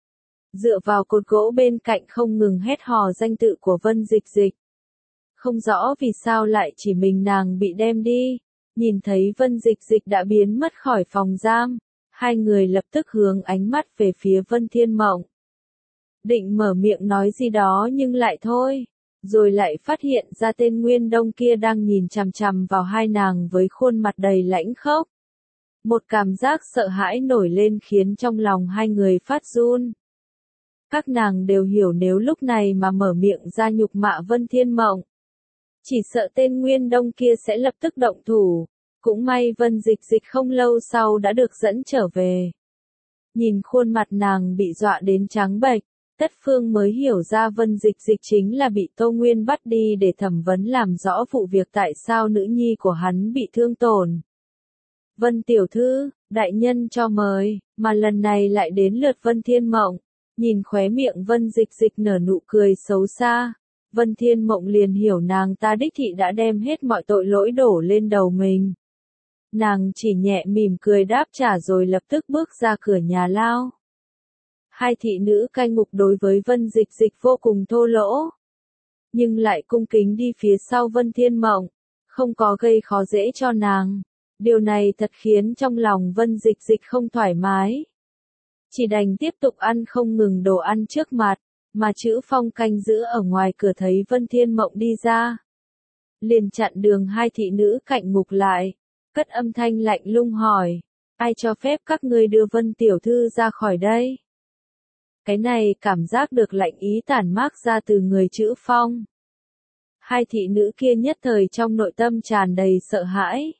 Dựa vào cột gỗ bên cạnh không ngừng hét hò danh tự của Vân Dịch Dịch. Không rõ vì sao lại chỉ mình nàng bị đem đi. Nhìn thấy Vân Dịch Dịch đã biến mất khỏi phòng giam. Hai người lập tức hướng ánh mắt về phía Vân Thiên Mộng. Định mở miệng nói gì đó nhưng lại thôi. Rồi lại phát hiện ra tên Nguyên Đông kia đang nhìn chằm chằm vào hai nàng với khuôn mặt đầy lãnh khốc. Một cảm giác sợ hãi nổi lên khiến trong lòng hai người phát run. Các nàng đều hiểu nếu lúc này mà mở miệng ra nhục mạ Vân Thiên Mộng. Chỉ sợ tên Nguyên Đông kia sẽ lập tức động thủ. Cũng may Vân Dịch Dịch không lâu sau đã được dẫn trở về. Nhìn khuôn mặt nàng bị dọa đến trắng bệch. Tất Phương mới hiểu ra Vân Dịch Dịch chính là bị Tô Nguyên bắt đi để thẩm vấn làm rõ vụ việc tại sao nữ nhi của hắn bị thương tổn. Vân tiểu thư, đại nhân cho mời, mà lần này lại đến lượt Vân Thiên Mộng. Nhìn khóe miệng Vân Dịch Dịch nở nụ cười xấu xa. Vân Thiên Mộng liền hiểu nàng ta đích thị đã đem hết mọi tội lỗi đổ lên đầu mình. Nàng chỉ nhẹ mỉm cười đáp trả rồi lập tức bước ra cửa nhà lao. Hai thị nữ cai ngục đối với Vân Dịch Dịch vô cùng thô lỗ. Nhưng lại cung kính đi phía sau Vân Thiên Mộng. Không có gây khó dễ cho nàng. Điều này thật khiến trong lòng Vân Dịch Dịch không thoải mái. Chỉ đành tiếp tục ăn không ngừng đồ ăn trước mặt. Mà chữ Phong canh giữ ở ngoài cửa thấy Vân Thiên Mộng đi ra. Liền chặn đường hai thị nữ cạnh ngục lại. Cất âm thanh lạnh lùng hỏi. Ai cho phép các ngươi đưa Vân tiểu thư ra khỏi đây? Cái này cảm giác được lạnh ý tản mát ra từ người chữ Phong. Hai thị nữ kia nhất thời trong nội tâm tràn đầy sợ hãi.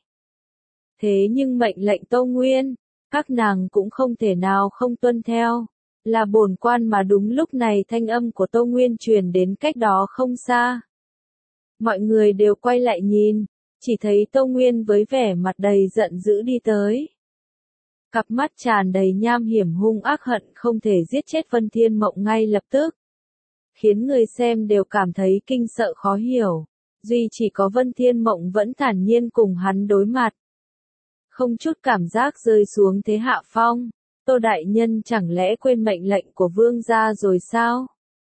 Thế nhưng mệnh lệnh Tô Nguyên, các nàng cũng không thể nào không tuân theo. Là bổn quan mà đúng lúc này thanh âm của Tô Nguyên truyền đến cách đó không xa. Mọi người đều quay lại nhìn, chỉ thấy Tô Nguyên với vẻ mặt đầy giận dữ đi tới. Cặp mắt tràn đầy nham hiểm hung ác hận không thể giết chết Vân Thiên Mộng ngay lập tức. Khiến người xem đều cảm thấy kinh sợ khó hiểu. Duy chỉ có Vân Thiên Mộng vẫn thản nhiên cùng hắn đối mặt. Không chút cảm giác rơi xuống thế hạ phong. Tô đại nhân chẳng lẽ quên mệnh lệnh của vương gia rồi sao?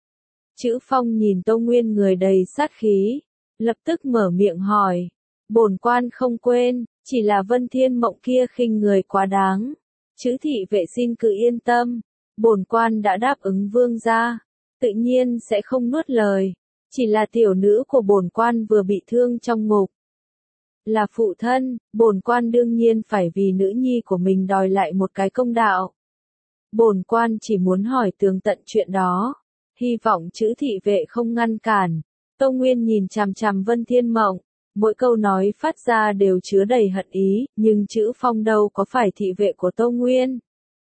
Chữ Phong nhìn Tô Nguyên người đầy sát khí. Lập tức mở miệng hỏi. Bổn quan không quên. Chỉ là Vân Thiên Mộng kia khinh người quá đáng. Chữ thị vệ xin cứ yên tâm. Bổn quan đã đáp ứng vương gia. Tự nhiên sẽ không nuốt lời. Chỉ là tiểu nữ của bổn quan vừa bị thương trong ngục. Là phụ thân, bổn quan đương nhiên phải vì nữ nhi của mình đòi lại một cái công đạo. Bổn quan chỉ muốn hỏi tường tận chuyện đó. Hy vọng chữ thị vệ không ngăn cản. Tô Nguyên nhìn chằm chằm Vân Thiên Mộng. Mỗi câu nói phát ra đều chứa đầy hận ý, nhưng chữ Phong đâu có phải thị vệ của Tô Nguyên.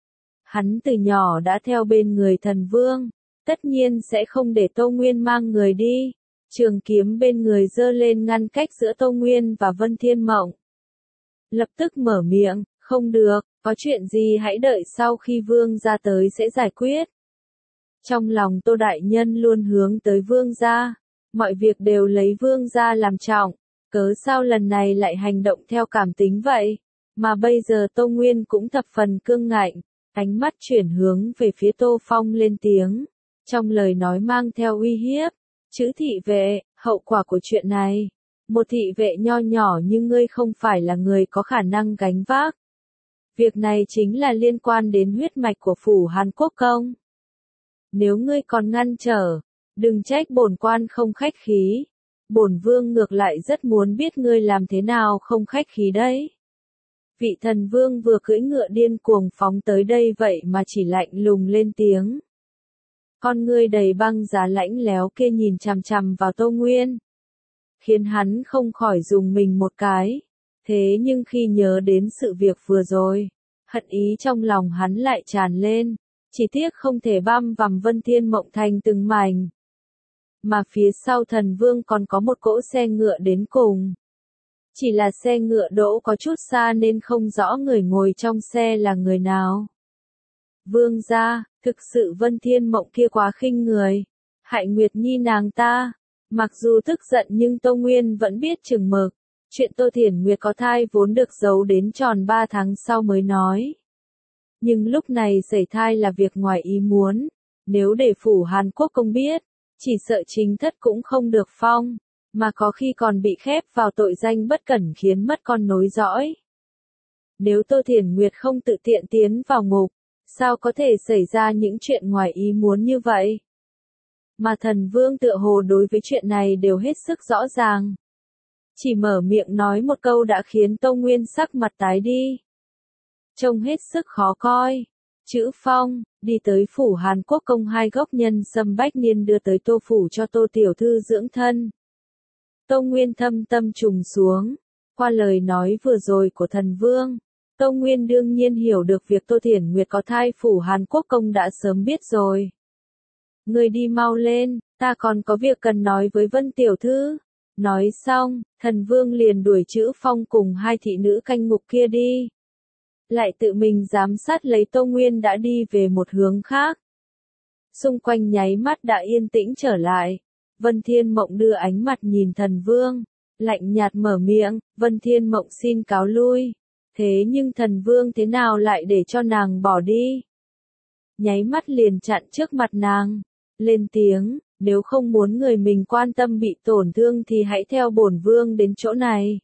Hắn từ nhỏ đã theo bên người thần vương, tất nhiên sẽ không để Tô Nguyên mang người đi. Trường kiếm bên người giơ lên ngăn cách giữa Tô Nguyên và Vân Thiên Mộng. Lập tức mở miệng, không được, có chuyện gì hãy đợi sau khi vương gia tới sẽ giải quyết. Trong lòng Tô đại nhân luôn hướng tới vương gia, mọi việc đều lấy vương gia làm trọng. Cớ sao lần này lại hành động theo cảm tính vậy? Mà bây giờ Tô Nguyên cũng thập phần cương ngạnh. Ánh mắt chuyển hướng về phía Tô Phong lên tiếng. Trong lời nói mang theo uy hiếp. Chữ thị vệ, hậu quả của chuyện này. Một thị vệ nho nhỏ như ngươi không phải là người có khả năng gánh vác. Việc này chính là liên quan đến huyết mạch của phủ Hàn Quốc công. Nếu ngươi còn ngăn trở, đừng trách bổn quan không khách khí. Bổn vương ngược lại rất muốn biết ngươi làm thế nào không khách khí đấy. Vị thần vương vừa cưỡi ngựa điên cuồng phóng tới đây vậy mà chỉ lạnh lùng lên tiếng. Con ngươi đầy băng giá lãnh léo kia nhìn chằm chằm vào Tô Nguyên. Khiến hắn không khỏi dùng mình một cái. Thế nhưng khi nhớ đến sự việc vừa rồi, hận ý trong lòng hắn lại tràn lên. Chỉ tiếc không thể băm vằm Vân Thiên Mộng thành từng mảnh. Mà phía sau thần vương còn có một cỗ xe ngựa đến cùng. Chỉ là xe ngựa đỗ có chút xa nên không rõ người ngồi trong xe là người nào. Vương gia, thực sự Vân Thiên Mộng kia quá khinh người. Hại Nguyệt Nhi nàng ta. Mặc dù tức giận nhưng Tô Nguyên vẫn biết chừng mực. Chuyện Tô Thiển Nguyệt có thai vốn được giấu đến tròn ba tháng sau mới nói. Nhưng lúc này sẩy thai là việc ngoài ý muốn. Nếu để phủ Hàn Quốc công biết, chỉ sợ chính thất cũng không được phong. Mà có khi còn bị khép vào tội danh bất cẩn khiến mất con nối dõi. Nếu Tô Thiển Nguyệt không tự tiện tiến vào ngục, sao có thể xảy ra những chuyện ngoài ý muốn như vậy? Mà thần vương tựa hồ đối với chuyện này đều hết sức rõ ràng. Chỉ mở miệng nói một câu đã khiến Tô Nguyên sắc mặt tái đi. Trông hết sức khó coi. Chữ Phong, đi tới phủ Hàn Quốc công hai gốc nhân sâm bách niên đưa tới Tô phủ cho Tô tiểu thư dưỡng thân. Tô Nguyên thâm tâm trùng xuống. Qua lời nói vừa rồi của thần vương, Tô Nguyên đương nhiên hiểu được việc Tô Thiển Nguyệt có thai phủ Hàn Quốc công đã sớm biết rồi. Người đi mau lên, ta còn có việc cần nói với Vân tiểu thư. Nói xong, thần vương liền đuổi Chữ Phong cùng hai thị nữ canh ngục kia đi. Lại tự mình giám sát lấy Tô Nguyên đã đi về một hướng khác. Xung quanh nháy mắt đã yên tĩnh trở lại. Vân Thiên Mộng đưa ánh mặt nhìn thần vương. Lạnh nhạt mở miệng, Vân Thiên Mộng xin cáo lui. Thế nhưng thần vương thế nào lại để cho nàng bỏ đi? Nháy mắt liền chặn trước mặt nàng. Lên tiếng, nếu không muốn người mình quan tâm bị tổn thương thì hãy theo bổn vương đến chỗ này.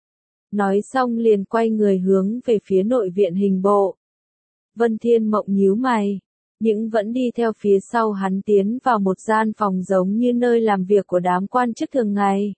Nói xong liền quay người hướng về phía nội viện hình bộ. Vân Thiên Mộng nhíu mày, nhưng vẫn đi theo phía sau hắn tiến vào một gian phòng giống như nơi làm việc của đám quan chức thường ngày.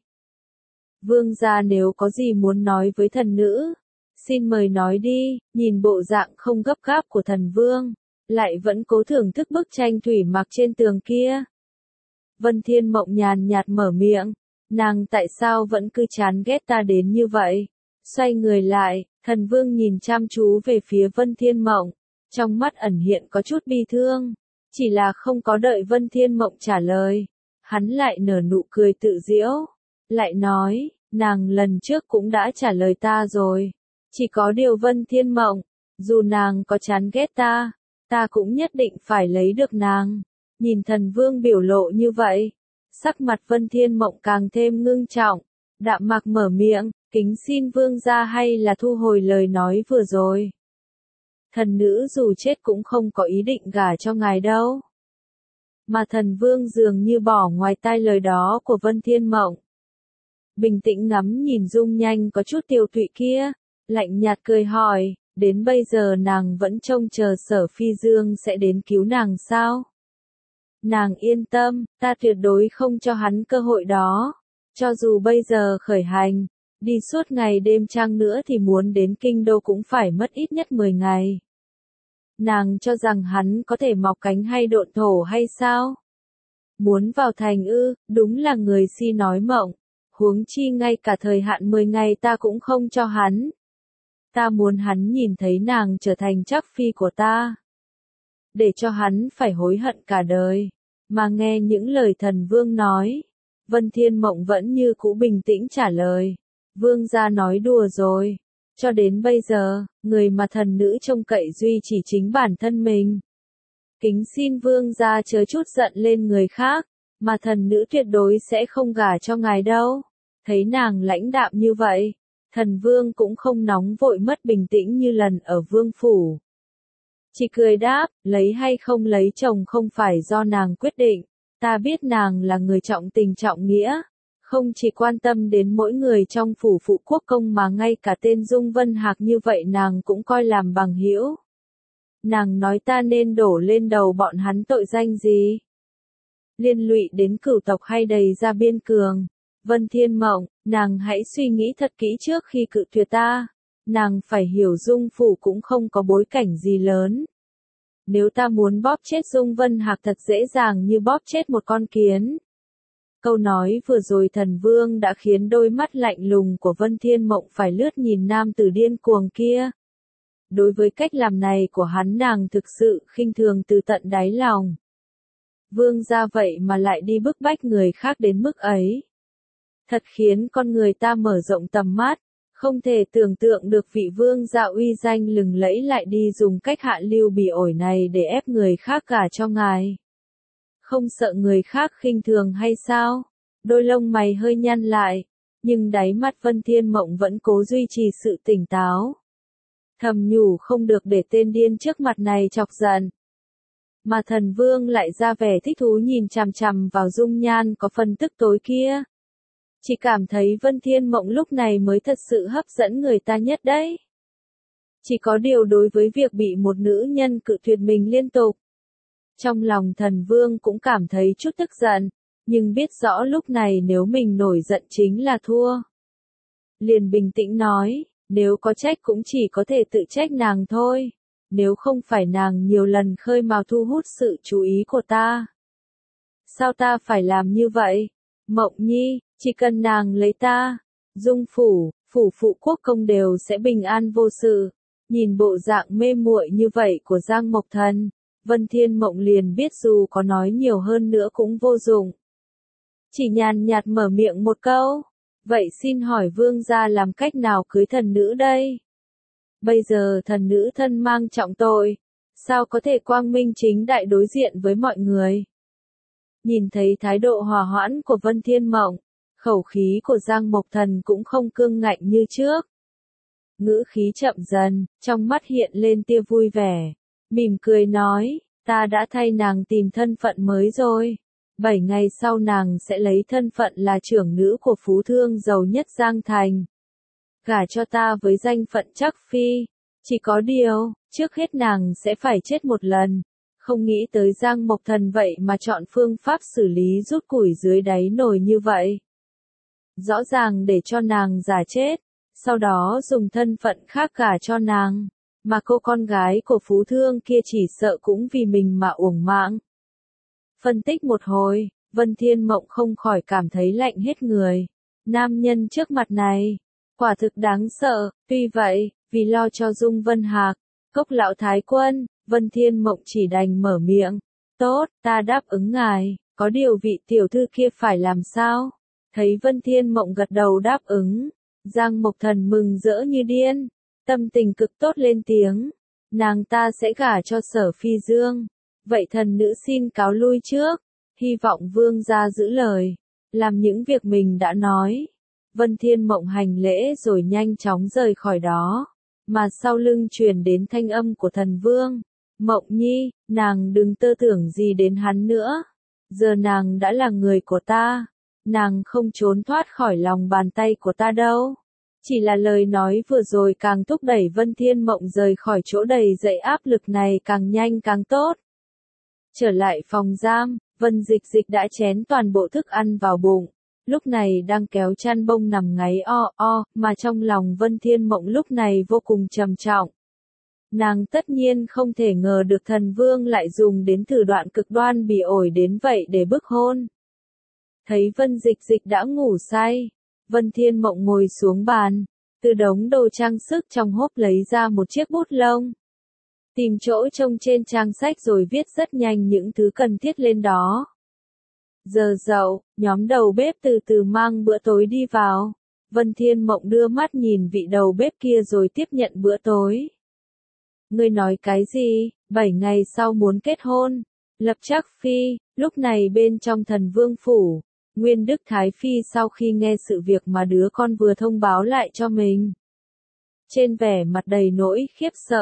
Vương gia nếu có gì muốn nói với thần nữ, xin mời nói đi. Nhìn bộ dạng không gấp gáp của thần vương, lại vẫn cố thưởng thức bức tranh thủy mặc trên tường kia. Vân Thiên Mộng nhàn nhạt mở miệng, nàng tại sao vẫn cứ chán ghét ta đến như vậy? Xoay người lại, thần vương nhìn chăm chú về phía Vân Thiên Mộng, trong mắt ẩn hiện có chút bi thương, chỉ là không có đợi Vân Thiên Mộng trả lời, hắn lại nở nụ cười tự giễu, lại nói, nàng lần trước cũng đã trả lời ta rồi, chỉ có điều Vân Thiên Mộng, dù nàng có chán ghét ta, ta cũng nhất định phải lấy được nàng. Nhìn thần vương biểu lộ như vậy, sắc mặt Vân Thiên Mộng càng thêm ngưng trọng, đạm mạc mở miệng, kính xin vương gia hay là thu hồi lời nói vừa rồi. Thần nữ dù chết cũng không có ý định gả cho ngài đâu. Mà thần vương dường như bỏ ngoài tai lời đó của Vân Thiên Mộng. Bình tĩnh ngắm nhìn dung nhanh có chút tiêu tụy kia, lạnh nhạt cười hỏi, đến bây giờ nàng vẫn trông chờ Sở Phi Dương sẽ đến cứu nàng sao? Nàng yên tâm, ta tuyệt đối không cho hắn cơ hội đó. Cho dù bây giờ khởi hành, đi suốt ngày đêm chăng nữa thì muốn đến kinh đô cũng phải mất ít nhất mười ngày. Nàng cho rằng hắn có thể mọc cánh hay độn thổ hay sao? Muốn vào thành ư, đúng là người si nói mộng. Huống chi ngay cả thời hạn mười ngày ta cũng không cho hắn. Ta muốn hắn nhìn thấy nàng trở thành trác phi của ta. Để cho hắn phải hối hận cả đời. Mà nghe những lời thần vương nói, Vân Thiên Mộng vẫn như cũ bình tĩnh trả lời. Vương gia nói đùa rồi. Cho đến bây giờ, người mà thần nữ trông cậy duy chỉ chính bản thân mình. Kính xin vương gia chớ chút giận lên người khác, mà thần nữ tuyệt đối sẽ không gả cho ngài đâu. Thấy nàng lãnh đạm như vậy, thần vương cũng không nóng vội mất bình tĩnh như lần ở vương phủ. Chỉ cười đáp, lấy hay không lấy chồng không phải do nàng quyết định, ta biết nàng là người trọng tình trọng nghĩa, không chỉ quan tâm đến mỗi người trong phủ phụ quốc công mà ngay cả tên Dung Vân Hạc như vậy nàng cũng coi làm bằng hữu. Nàng nói ta nên đổ lên đầu bọn hắn tội danh gì? Liên lụy đến cửu tộc hay đầy ra biên cường? Vân Thiên Mộng, nàng hãy suy nghĩ thật kỹ trước khi cự tuyệt ta. Nàng phải hiểu Dung phủ cũng không có bối cảnh gì lớn. Nếu ta muốn bóp chết Dung Vân Hạc thật dễ dàng như bóp chết một con kiến. Câu nói vừa rồi Thần Vương đã khiến đôi mắt lạnh lùng của Vân Thiên Mộng phải lướt nhìn nam tử điên cuồng kia. Đối với cách làm này của hắn nàng thực sự khinh thường từ tận đáy lòng. Vương gia vậy mà lại đi bức bách người khác đến mức ấy. Thật khiến con người ta mở rộng tầm mắt, không thể tưởng tượng được vị vương gia uy danh lừng lẫy lại đi dùng cách hạ lưu bỉ ổi này để ép người khác cả cho ngài. Không sợ người khác khinh thường hay sao? Đôi lông mày hơi nhăn lại, nhưng đáy mắt Vân Thiên Mộng vẫn cố duy trì sự tỉnh táo. Thầm nhủ không được để tên điên trước mặt này chọc giận. Mà Thần Vương lại ra vẻ thích thú nhìn chằm chằm vào dung nhan có phần tức tối kia. Chỉ cảm thấy Vân Thiên Mộng lúc này mới thật sự hấp dẫn người ta nhất đấy. Chỉ có điều đối với việc bị một nữ nhân cự tuyệt mình liên tục. Trong lòng Thần Vương cũng cảm thấy chút tức giận, nhưng biết rõ lúc này nếu mình nổi giận chính là thua. Liền bình tĩnh nói, nếu có trách cũng chỉ có thể tự trách nàng thôi. Nếu không phải nàng nhiều lần khơi mào thu hút sự chú ý của ta. Sao ta phải làm như vậy? Mộng Nhi, chỉ cần nàng lấy ta, Dung phủ, phủ phụ quốc công đều sẽ bình an vô sự. Nhìn bộ dạng mê muội như vậy của Giang Mộc Thần, Vân Thiên Mộng liền biết dù có nói nhiều hơn nữa cũng vô dụng. Chỉ nhàn nhạt mở miệng một câu, vậy xin hỏi vương gia làm cách nào cưới thần nữ đây? Bây giờ thần nữ thân mang trọng tội, sao có thể quang minh chính đại đối diện với mọi người? Nhìn thấy thái độ hòa hoãn của Vân Thiên Mộng, khẩu khí của Giang Mộc Thần cũng không cương ngạnh như trước. Ngữ khí chậm dần, trong mắt hiện lên tia vui vẻ, mỉm cười nói, ta đã thay nàng tìm thân phận mới rồi. Bảy ngày sau nàng sẽ lấy thân phận là trưởng nữ của phú thương giàu nhất Giang Thành. Gả cho ta với danh phận chắc phi. Chỉ có điều, trước hết nàng sẽ phải chết một lần. Không nghĩ tới Giang Mộc Thần vậy mà chọn phương pháp xử lý rút củi dưới đáy nồi như vậy. Rõ ràng để cho nàng giả chết, sau đó dùng thân phận khác gả cho nàng. Mà cô con gái của phú thương kia chỉ sợ cũng vì mình mà uổng mạng. Phân tích một hồi, Vân Thiên Mộng không khỏi cảm thấy lạnh hết người. Nam nhân trước mặt này, quả thực đáng sợ. Tuy vậy, vì lo cho Dung Vân Hạc, Cốc lão thái quân, Vân Thiên Mộng chỉ đành mở miệng. Tốt, ta đáp ứng ngài, có điều vị tiểu thư kia phải làm sao? Thấy Vân Thiên Mộng gật đầu đáp ứng, Giang Mộc Thần mừng rỡ như điên, tâm tình cực tốt lên tiếng. Nàng ta sẽ gả cho Sở Phi Dương. Vậy thần nữ xin cáo lui trước, hy vọng vương gia giữ lời, làm những việc mình đã nói. Vân Thiên Mộng hành lễ rồi nhanh chóng rời khỏi đó, mà sau lưng truyền đến thanh âm của Thần Vương. Mộng Nhi, nàng đừng tơ tưởng gì đến hắn nữa, giờ nàng đã là người của ta, nàng không trốn thoát khỏi lòng bàn tay của ta đâu. Chỉ là lời nói vừa rồi càng thúc đẩy Vân Thiên Mộng rời khỏi chỗ đầy dậy áp lực này càng nhanh càng tốt. Trở lại phòng giam, Vân Dịch Dịch đã chén toàn bộ thức ăn vào bụng, lúc này đang kéo chăn bông nằm ngáy o o, mà trong lòng Vân Thiên Mộng lúc này vô cùng trầm trọng. Nàng tất nhiên không thể ngờ được Thần Vương lại dùng đến thủ đoạn cực đoan bỉ ổi đến vậy để bức hôn. Thấy Vân Dịch Dịch đã ngủ say, Vân Thiên Mộng ngồi xuống bàn, từ đống đồ trang sức trong hốp lấy ra một chiếc bút lông. Tìm chỗ trông trên trang sách rồi viết rất nhanh những thứ cần thiết lên đó. Giờ dậu, nhóm đầu bếp từ từ mang bữa tối đi vào. Vân Thiên Mộng đưa mắt nhìn vị đầu bếp kia rồi tiếp nhận bữa tối. Ngươi nói cái gì? Bảy ngày sau muốn kết hôn. Lập Trác Phi, lúc này bên trong Thần Vương phủ, Nguyên Đức Thái Phi sau khi nghe sự việc mà đứa con vừa thông báo lại cho mình, trên vẻ mặt đầy nỗi khiếp sợ,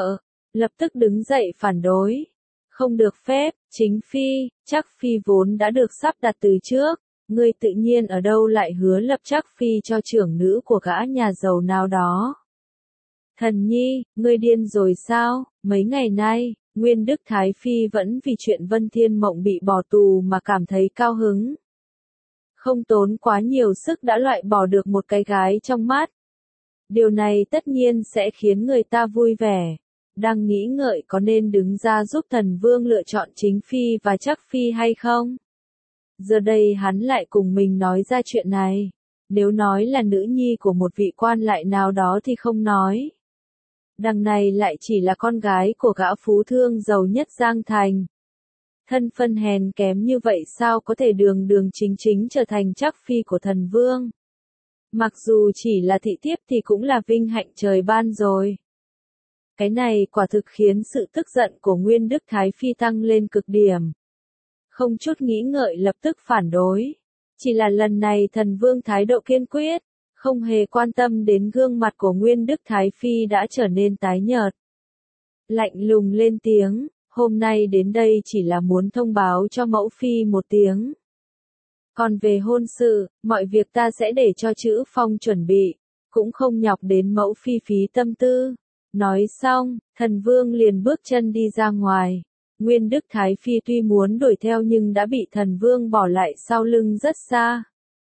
lập tức đứng dậy phản đối. Không được phép, chính phi, Trác phi vốn đã được sắp đặt từ trước, ngươi tự nhiên ở đâu lại hứa lập Trác phi cho trưởng nữ của gã nhà giàu nào đó. Thần nhi, ngươi điên rồi sao? Mấy ngày nay, Nguyên Đức Thái Phi vẫn vì chuyện Vân Thiên Mộng bị bỏ tù mà cảm thấy cao hứng. Không tốn quá nhiều sức đã loại bỏ được một cái gái trong mắt. Điều này tất nhiên sẽ khiến người ta vui vẻ. Đang nghĩ ngợi có nên đứng ra giúp thần vương lựa chọn chính phi và Trác phi hay không? Giờ đây hắn lại cùng mình nói ra chuyện này. Nếu nói là nữ nhi của một vị quan lại nào đó thì không nói. Đằng này lại chỉ là con gái của gã phú thương giàu nhất Giang Thành. Thân phân hèn kém như vậy sao có thể đường đường chính chính trở thành Trác phi của thần vương. Mặc dù chỉ là thị thiếp thì cũng là vinh hạnh trời ban rồi. Cái này quả thực khiến sự tức giận của Nguyên Đức Thái Phi tăng lên cực điểm. Không chút nghĩ ngợi lập tức phản đối. Chỉ là lần này thần vương thái độ kiên quyết, không hề quan tâm đến gương mặt của Nguyên Đức Thái Phi đã trở nên tái nhợt. Lạnh lùng lên tiếng, hôm nay đến đây chỉ là muốn thông báo cho mẫu phi một tiếng. Còn về hôn sự, mọi việc ta sẽ để cho Chữ Phong chuẩn bị, cũng không nhọc đến mẫu phi phí tâm tư. Nói xong, thần vương liền bước chân đi ra ngoài. Nguyên Đức Thái Phi tuy muốn đuổi theo nhưng đã bị thần vương bỏ lại sau lưng rất xa.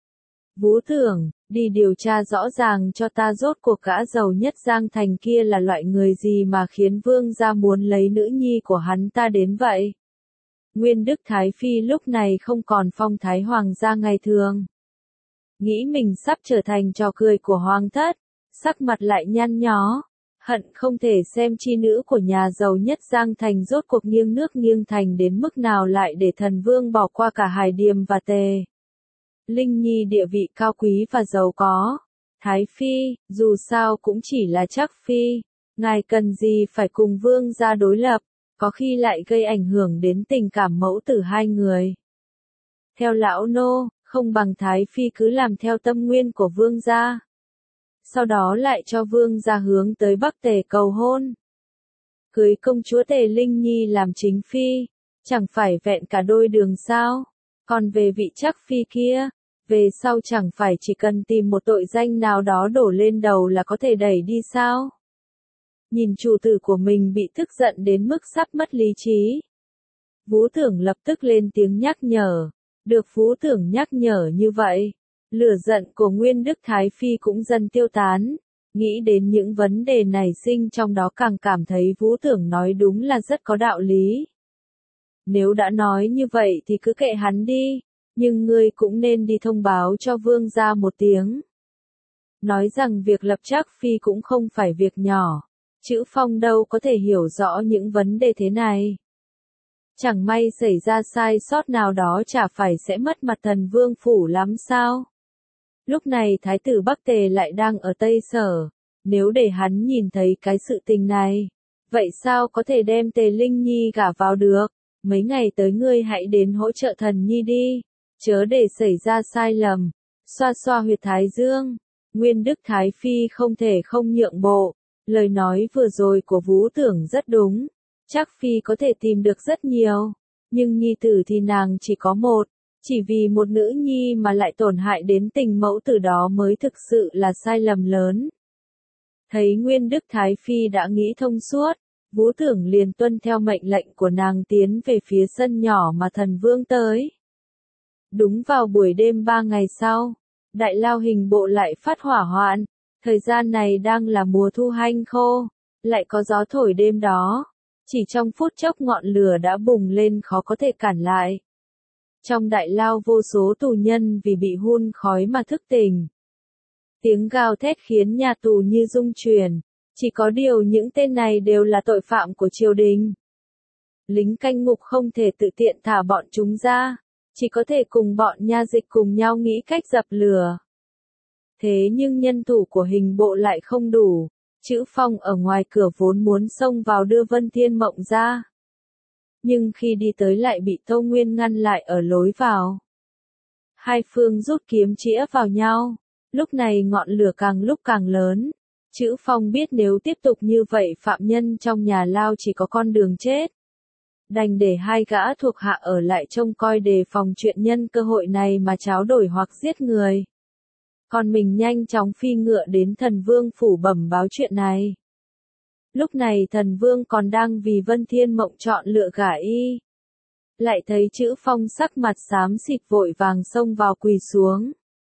Vũ Tưởng, đi điều tra rõ ràng cho ta rốt cuộc gã giàu nhất Giang Thành kia là loại người gì mà khiến vương gia muốn lấy nữ nhi của hắn ta đến vậy. Nguyên Đức Thái Phi lúc này không còn phong thái hoàng gia ngày thường. Nghĩ mình sắp trở thành trò cười của hoàng thất, sắc mặt lại nhăn nhó, hận không thể xem chi nữ của nhà giàu nhất Giang Thành rốt cuộc nghiêng nước nghiêng thành đến mức nào lại để thần vương bỏ qua cả Hải Điềm và Tề Linh Nhi địa vị cao quý và giàu có. Thái Phi, dù sao cũng chỉ là Trác phi, ngài cần gì phải cùng vương gia đối lập, có khi lại gây ảnh hưởng đến tình cảm mẫu tử hai người. Theo lão nô, không bằng Thái Phi cứ làm theo tâm nguyên của vương gia. Sau đó lại cho vương gia hướng tới Bắc Tề cầu hôn. Cưới công chúa Tề Linh Nhi làm chính phi, chẳng phải vẹn cả đôi đường sao? Còn về vị Trác phi kia, về sau chẳng phải chỉ cần tìm một tội danh nào đó đổ lên đầu là có thể đẩy đi sao? Nhìn chủ tử của mình bị tức giận đến mức sắp mất lý trí. Vũ Tưởng lập tức lên tiếng nhắc nhở. Được Vũ Tưởng nhắc nhở như vậy, lửa giận của Nguyên Đức Thái Phi cũng dần tiêu tán. Nghĩ đến những vấn đề nảy sinh trong đó càng cảm thấy Vũ Tưởng nói đúng là rất có đạo lý. Nếu đã nói như vậy thì cứ kệ hắn đi, nhưng ngươi cũng nên đi thông báo cho vương gia một tiếng. Nói rằng việc lập Trác phi cũng không phải việc nhỏ, Chữ Phong đâu có thể hiểu rõ những vấn đề thế này. Chẳng may xảy ra sai sót nào đó chả phải sẽ mất mặt thần vương phủ lắm sao? Lúc này Thái tử Bắc Tề lại đang ở Tây Sở, nếu để hắn nhìn thấy cái sự tình này, vậy sao có thể đem Tề Linh Nhi gả vào được? Mấy ngày tới ngươi hãy đến hỗ trợ thần nhi đi, chớ để xảy ra sai lầm. Xoa xoa huyệt thái dương, Nguyên Đức Thái Phi không thể không nhượng bộ, lời nói vừa rồi của Vũ Tưởng rất đúng. Trác phi có thể tìm được rất nhiều, nhưng nhi tử thì nàng chỉ có một, chỉ vì một nữ nhi mà lại tổn hại đến tình mẫu tử đó mới thực sự là sai lầm lớn. Thấy Nguyên Đức Thái Phi đã nghĩ thông suốt, Vũ Tưởng liền tuân theo mệnh lệnh của nàng tiến về phía sân nhỏ mà thần vương tới. Đúng vào buổi đêm ba ngày sau, Đại Lao Hình Bộ lại phát hỏa hoạn, thời gian này đang là mùa thu hanh khô, lại có gió thổi đêm đó. Chỉ trong phút chốc ngọn lửa đã bùng lên khó có thể cản lại. Trong đại lao vô số tù nhân vì bị hun khói mà thức tỉnh. Tiếng gào thét khiến nhà tù như rung chuyển, chỉ có điều những tên này đều là tội phạm của triều đình. Lính canh ngục không thể tự tiện thả bọn chúng ra, chỉ có thể cùng bọn nha dịch cùng nhau nghĩ cách dập lửa. Thế nhưng nhân thủ của hình bộ lại không đủ. Chữ Phong ở ngoài cửa vốn muốn xông vào đưa Vân Thiên Mộng ra. Nhưng khi đi tới lại bị Tâu Nguyên ngăn lại ở lối vào. Hai phương rút kiếm chĩa vào nhau. Lúc này ngọn lửa càng lúc càng lớn. Chữ Phong biết nếu tiếp tục như vậy phạm nhân trong nhà lao chỉ có con đường chết. Đành để hai gã thuộc hạ ở lại trông coi đề phòng chuyện nhân cơ hội này mà tráo đổi hoặc giết người. Còn mình nhanh chóng phi ngựa đến thần vương phủ bẩm báo chuyện này. Lúc này thần vương còn đang vì Vân Thiên Mộng chọn lựa gả y. Lại thấy Chữ Phong sắc mặt xám xịt vội vàng xông vào quỳ xuống.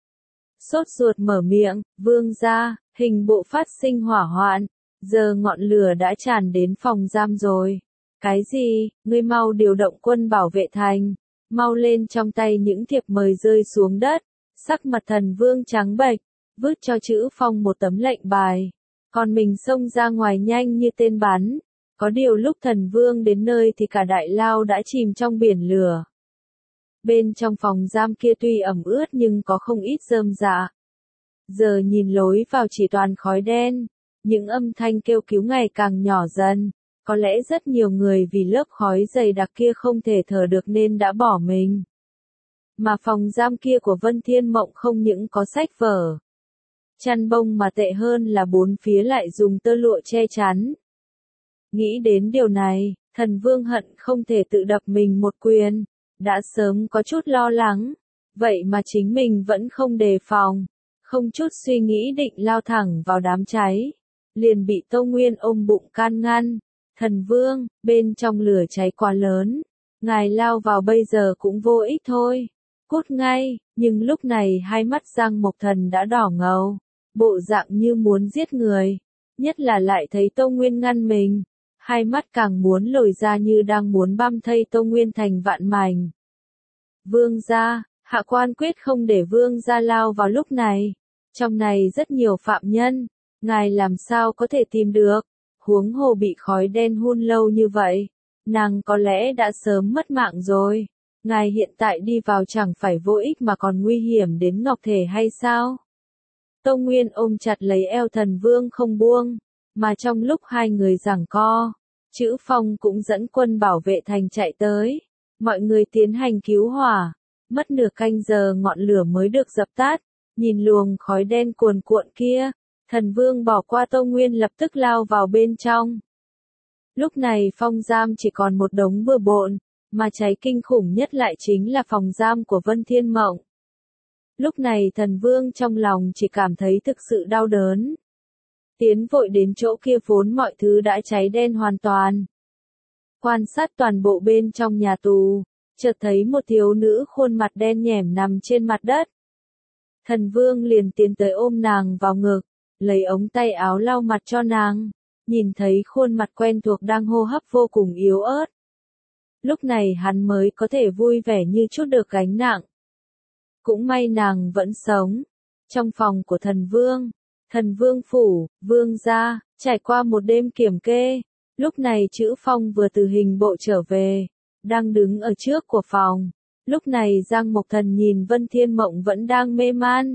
Sốt ruột mở miệng, vương gia, hình bộ phát sinh hỏa hoạn, giờ ngọn lửa đã tràn đến phòng giam rồi. Cái gì, ngươi mau điều động quân bảo vệ thành, mau lên, trong tay những thiệp mời rơi xuống đất, sắc mặt thần vương trắng bệch, vứt cho Chữ Phong một tấm lệnh bài. Còn mình xông ra ngoài nhanh như tên bắn. Có điều lúc thần vương đến nơi thì cả đại lao đã chìm trong biển lửa. Bên trong phòng giam kia tuy ẩm ướt nhưng có không ít rơm rạ. Giờ nhìn lối vào chỉ toàn khói đen, những âm thanh kêu cứu ngày càng nhỏ dần. Có lẽ rất nhiều người vì lớp khói dày đặc kia không thể thở được nên đã bỏ mình. Mà phòng giam kia của Vân Thiên Mộng không những có sách vở, chăn bông mà tệ hơn là bốn phía lại dùng tơ lụa che chắn. Nghĩ đến điều này, thần vương hận không thể tự đập mình một quyền, đã sớm có chút lo lắng, vậy mà chính mình vẫn không đề phòng, không chút suy nghĩ định lao thẳng vào đám cháy, liền bị Tâu Nguyên ôm bụng can ngăn. Thần vương, bên trong lửa cháy quá lớn, ngài lao vào bây giờ cũng vô ích thôi, cút ngay. Nhưng lúc này hai mắt Giang Mộc Thần đã đỏ ngầu, bộ dạng như muốn giết người, nhất là lại thấy Tâu Nguyên ngăn mình, hai mắt càng muốn lồi ra như đang muốn băm thây Tâu Nguyên thành vạn mảnh. Vương gia, hạ quan quyết không để vương gia lao vào lúc này, trong này rất nhiều phạm nhân, ngài làm sao có thể tìm được, huống hồ bị khói đen hun lâu như vậy, nàng có lẽ đã sớm mất mạng rồi, ngài hiện tại đi vào chẳng phải vô ích mà còn nguy hiểm đến ngọc thể hay sao? Tâu Nguyên ôm chặt lấy eo thần vương không buông, mà trong lúc hai người giằng co, Chữ Phong cũng dẫn quân bảo vệ thành chạy tới, mọi người tiến hành cứu hỏa, mất nửa canh giờ ngọn lửa mới được dập tắt, nhìn luồng khói đen cuồn cuộn kia, thần vương bỏ qua Tâu Nguyên lập tức lao vào bên trong. Lúc này phong giam chỉ còn một đống bừa bộn, mà cháy kinh khủng nhất lại chính là phòng giam của Vân Thiên Mộng. Lúc này thần vương trong lòng chỉ cảm thấy thực sự đau đớn. Tiến vội đến chỗ kia vốn mọi thứ đã cháy đen hoàn toàn. Quan sát toàn bộ bên trong nhà tù, chợt thấy một thiếu nữ khuôn mặt đen nhẻm nằm trên mặt đất. Thần vương liền tiến tới ôm nàng vào ngực, lấy ống tay áo lau mặt cho nàng, nhìn thấy khuôn mặt quen thuộc đang hô hấp vô cùng yếu ớt. Lúc này hắn mới có thể vui vẻ như chút được gánh nặng. Cũng may nàng vẫn sống. Trong phòng của thần vương, thần vương phủ, vương gia, trải qua một đêm kiểm kê, lúc này Chữ Phong vừa từ hình bộ trở về, đang đứng ở trước của phòng. Lúc này Giang Mộc Thần nhìn Vân Thiên Mộng vẫn đang mê man,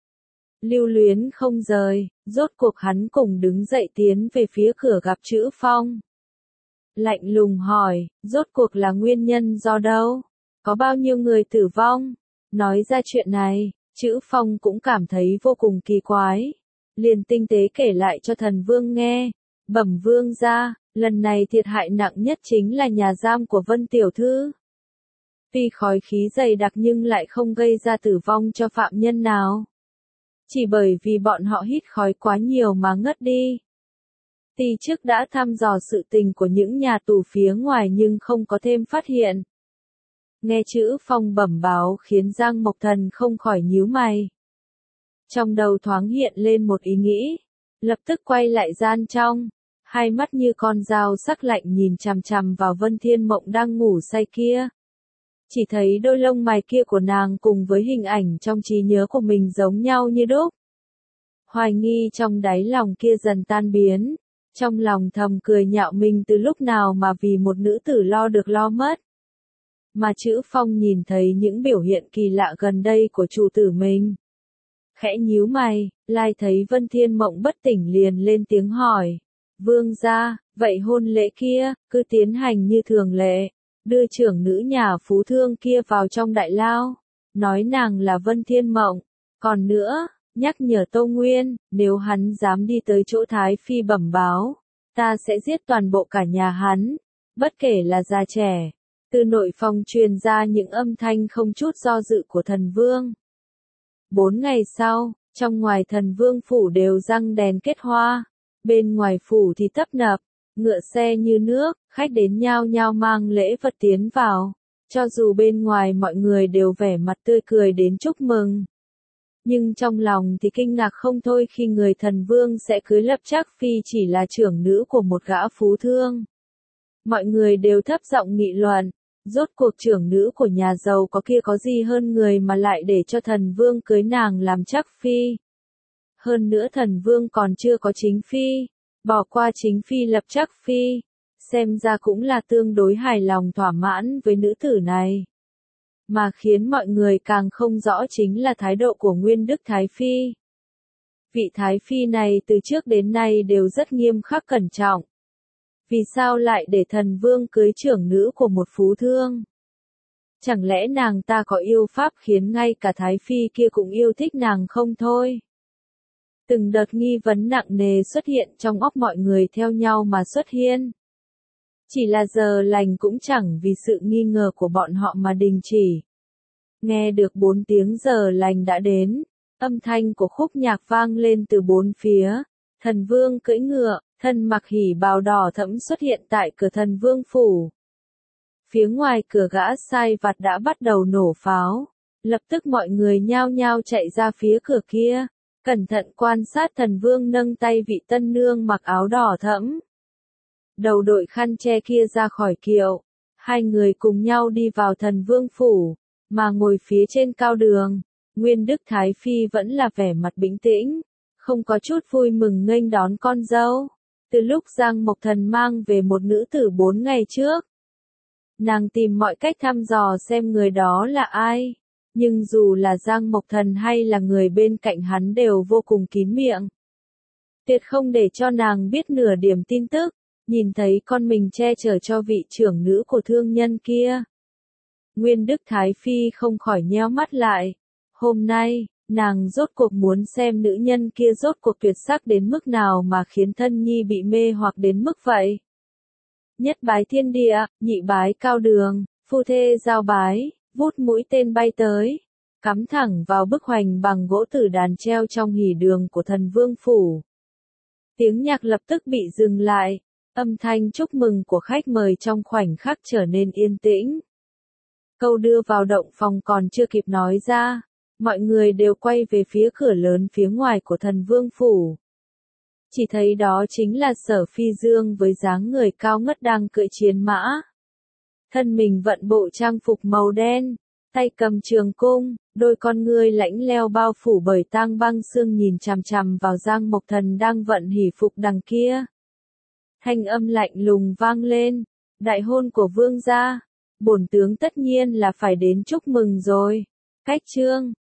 lưu luyến không rời, rốt cuộc hắn cùng đứng dậy tiến về phía cửa gặp Chữ Phong. Lạnh lùng hỏi, rốt cuộc là nguyên nhân do đâu? Có bao nhiêu người tử vong? Nói ra chuyện này, Chữ Phong cũng cảm thấy vô cùng kỳ quái. Liền tinh tế kể lại cho thần vương nghe. Bẩm vương gia, lần này thiệt hại nặng nhất chính là nhà giam của Vân Tiểu Thư. Tuy khói khí dày đặc nhưng lại không gây ra tử vong cho phạm nhân nào. Chỉ bởi vì bọn họ hít khói quá nhiều mà ngất đi. Ty trước đã thăm dò sự tình của những nhà tù phía ngoài nhưng không có thêm phát hiện. Nghe Chữ Phong bẩm báo khiến Giang Mộc Thần không khỏi nhíu mày. Trong đầu thoáng hiện lên một ý nghĩ, lập tức quay lại gian trong, hai mắt như con dao sắc lạnh nhìn chằm chằm vào Vân Thiên Mộng đang ngủ say kia. Chỉ thấy đôi lông mày kia của nàng cùng với hình ảnh trong trí nhớ của mình giống nhau như đúc. Hoài nghi trong đáy lòng kia dần tan biến, trong lòng thầm cười nhạo mình từ lúc nào mà vì một nữ tử lo được lo mất. Mà Chữ Phong nhìn thấy những biểu hiện kỳ lạ gần đây của chủ tử mình. Khẽ nhíu mày, lai thấy Vân Thiên Mộng bất tỉnh liền lên tiếng hỏi. Vương gia, vậy hôn lễ kia, cứ tiến hành như thường lệ, đưa trưởng nữ nhà phú thương kia vào trong đại lao, nói nàng là Vân Thiên Mộng. Còn nữa, nhắc nhở Tô Nguyên, nếu hắn dám đi tới chỗ Thái Phi bẩm báo, ta sẽ giết toàn bộ cả nhà hắn, bất kể là già trẻ. Từ nội phòng truyền ra những âm thanh không chút do dự của thần vương. Bốn ngày sau, trong ngoài thần vương phủ đều răng đèn kết hoa, bên ngoài phủ thì tấp nập, ngựa xe như nước, khách đến nhao nhao mang lễ vật tiến vào, cho dù bên ngoài mọi người đều vẻ mặt tươi cười đến chúc mừng. Nhưng trong lòng thì kinh ngạc không thôi khi người thần vương sẽ cưới Lập Trác Phi chỉ là trưởng nữ của một gã phú thương. Mọi người đều thấp giọng nghị luận, rốt cuộc trưởng nữ của nhà giàu có kia có gì hơn người mà lại để cho thần vương cưới nàng làm Trác Phi. Hơn nữa thần vương còn chưa có chính phi, bỏ qua chính phi lập Trác Phi, xem ra cũng là tương đối hài lòng thỏa mãn với nữ tử này. Mà khiến mọi người càng không rõ chính là thái độ của Nguyên Đức Thái Phi. Vị Thái Phi này từ trước đến nay đều rất nghiêm khắc cẩn trọng. Vì sao lại để thần vương cưới trưởng nữ của một phú thương? Chẳng lẽ nàng ta có yêu pháp khiến ngay cả Thái Phi kia cũng yêu thích nàng không thôi? Từng đợt nghi vấn nặng nề xuất hiện trong óc mọi người theo nhau mà xuất hiện. Chỉ là giờ lành cũng chẳng vì sự nghi ngờ của bọn họ mà đình chỉ. Nghe được bốn tiếng giờ lành đã đến, âm thanh của khúc nhạc vang lên từ bốn phía, thần vương cưỡi ngựa, thân mặc hỉ bào đỏ thẫm xuất hiện tại cửa thần vương phủ. Phía ngoài cửa gã sai vặt đã bắt đầu nổ pháo, lập tức mọi người nhao nhao chạy ra phía cửa kia, cẩn thận quan sát thần vương nâng tay vị tân nương mặc áo đỏ thẫm. Đầu đội khăn che kia ra khỏi kiệu, hai người cùng nhau đi vào thần vương phủ, mà ngồi phía trên cao đường, Nguyên Đức Thái Phi vẫn là vẻ mặt bình tĩnh, không có chút vui mừng nghênh đón con dâu. Từ lúc Giang Mộc Thần mang về một nữ tử bốn ngày trước, nàng tìm mọi cách thăm dò xem người đó là ai, nhưng dù là Giang Mộc Thần hay là người bên cạnh hắn đều vô cùng kín miệng. Tuyệt không để cho nàng biết nửa điểm tin tức, nhìn thấy con mình che chở cho vị trưởng nữ của thương nhân kia. Nguyên Đức Thái Phi không khỏi nheo mắt lại. Hôm nay, nàng rốt cuộc muốn xem nữ nhân kia rốt cuộc tuyệt sắc đến mức nào mà khiến thân nhi bị mê hoặc đến mức vậy. Nhất bái thiên địa, nhị bái cao đường, phu thê giao bái, vút mũi tên bay tới, cắm thẳng vào bức hoành bằng gỗ tử đàn treo trong hỉ đường của thần vương phủ. Tiếng nhạc lập tức bị dừng lại, âm thanh chúc mừng của khách mời trong khoảnh khắc trở nên yên tĩnh. Câu đưa vào động phòng còn chưa kịp nói ra, mọi người đều quay về phía cửa lớn phía ngoài của thần vương phủ. Chỉ thấy đó chính là Sở Phi Dương với dáng người cao ngất đang cưỡi chiến mã. Thân mình vận bộ trang phục màu đen, tay cầm trường cung, đôi con ngươi lãnh leo bao phủ bởi tang băng sương nhìn chằm chằm vào Giang Mộc Thần đang vận hỷ phục đằng kia. Thanh âm lạnh lùng vang lên, đại hôn của vương gia, bổn tướng tất nhiên là phải đến chúc mừng rồi. Cách chương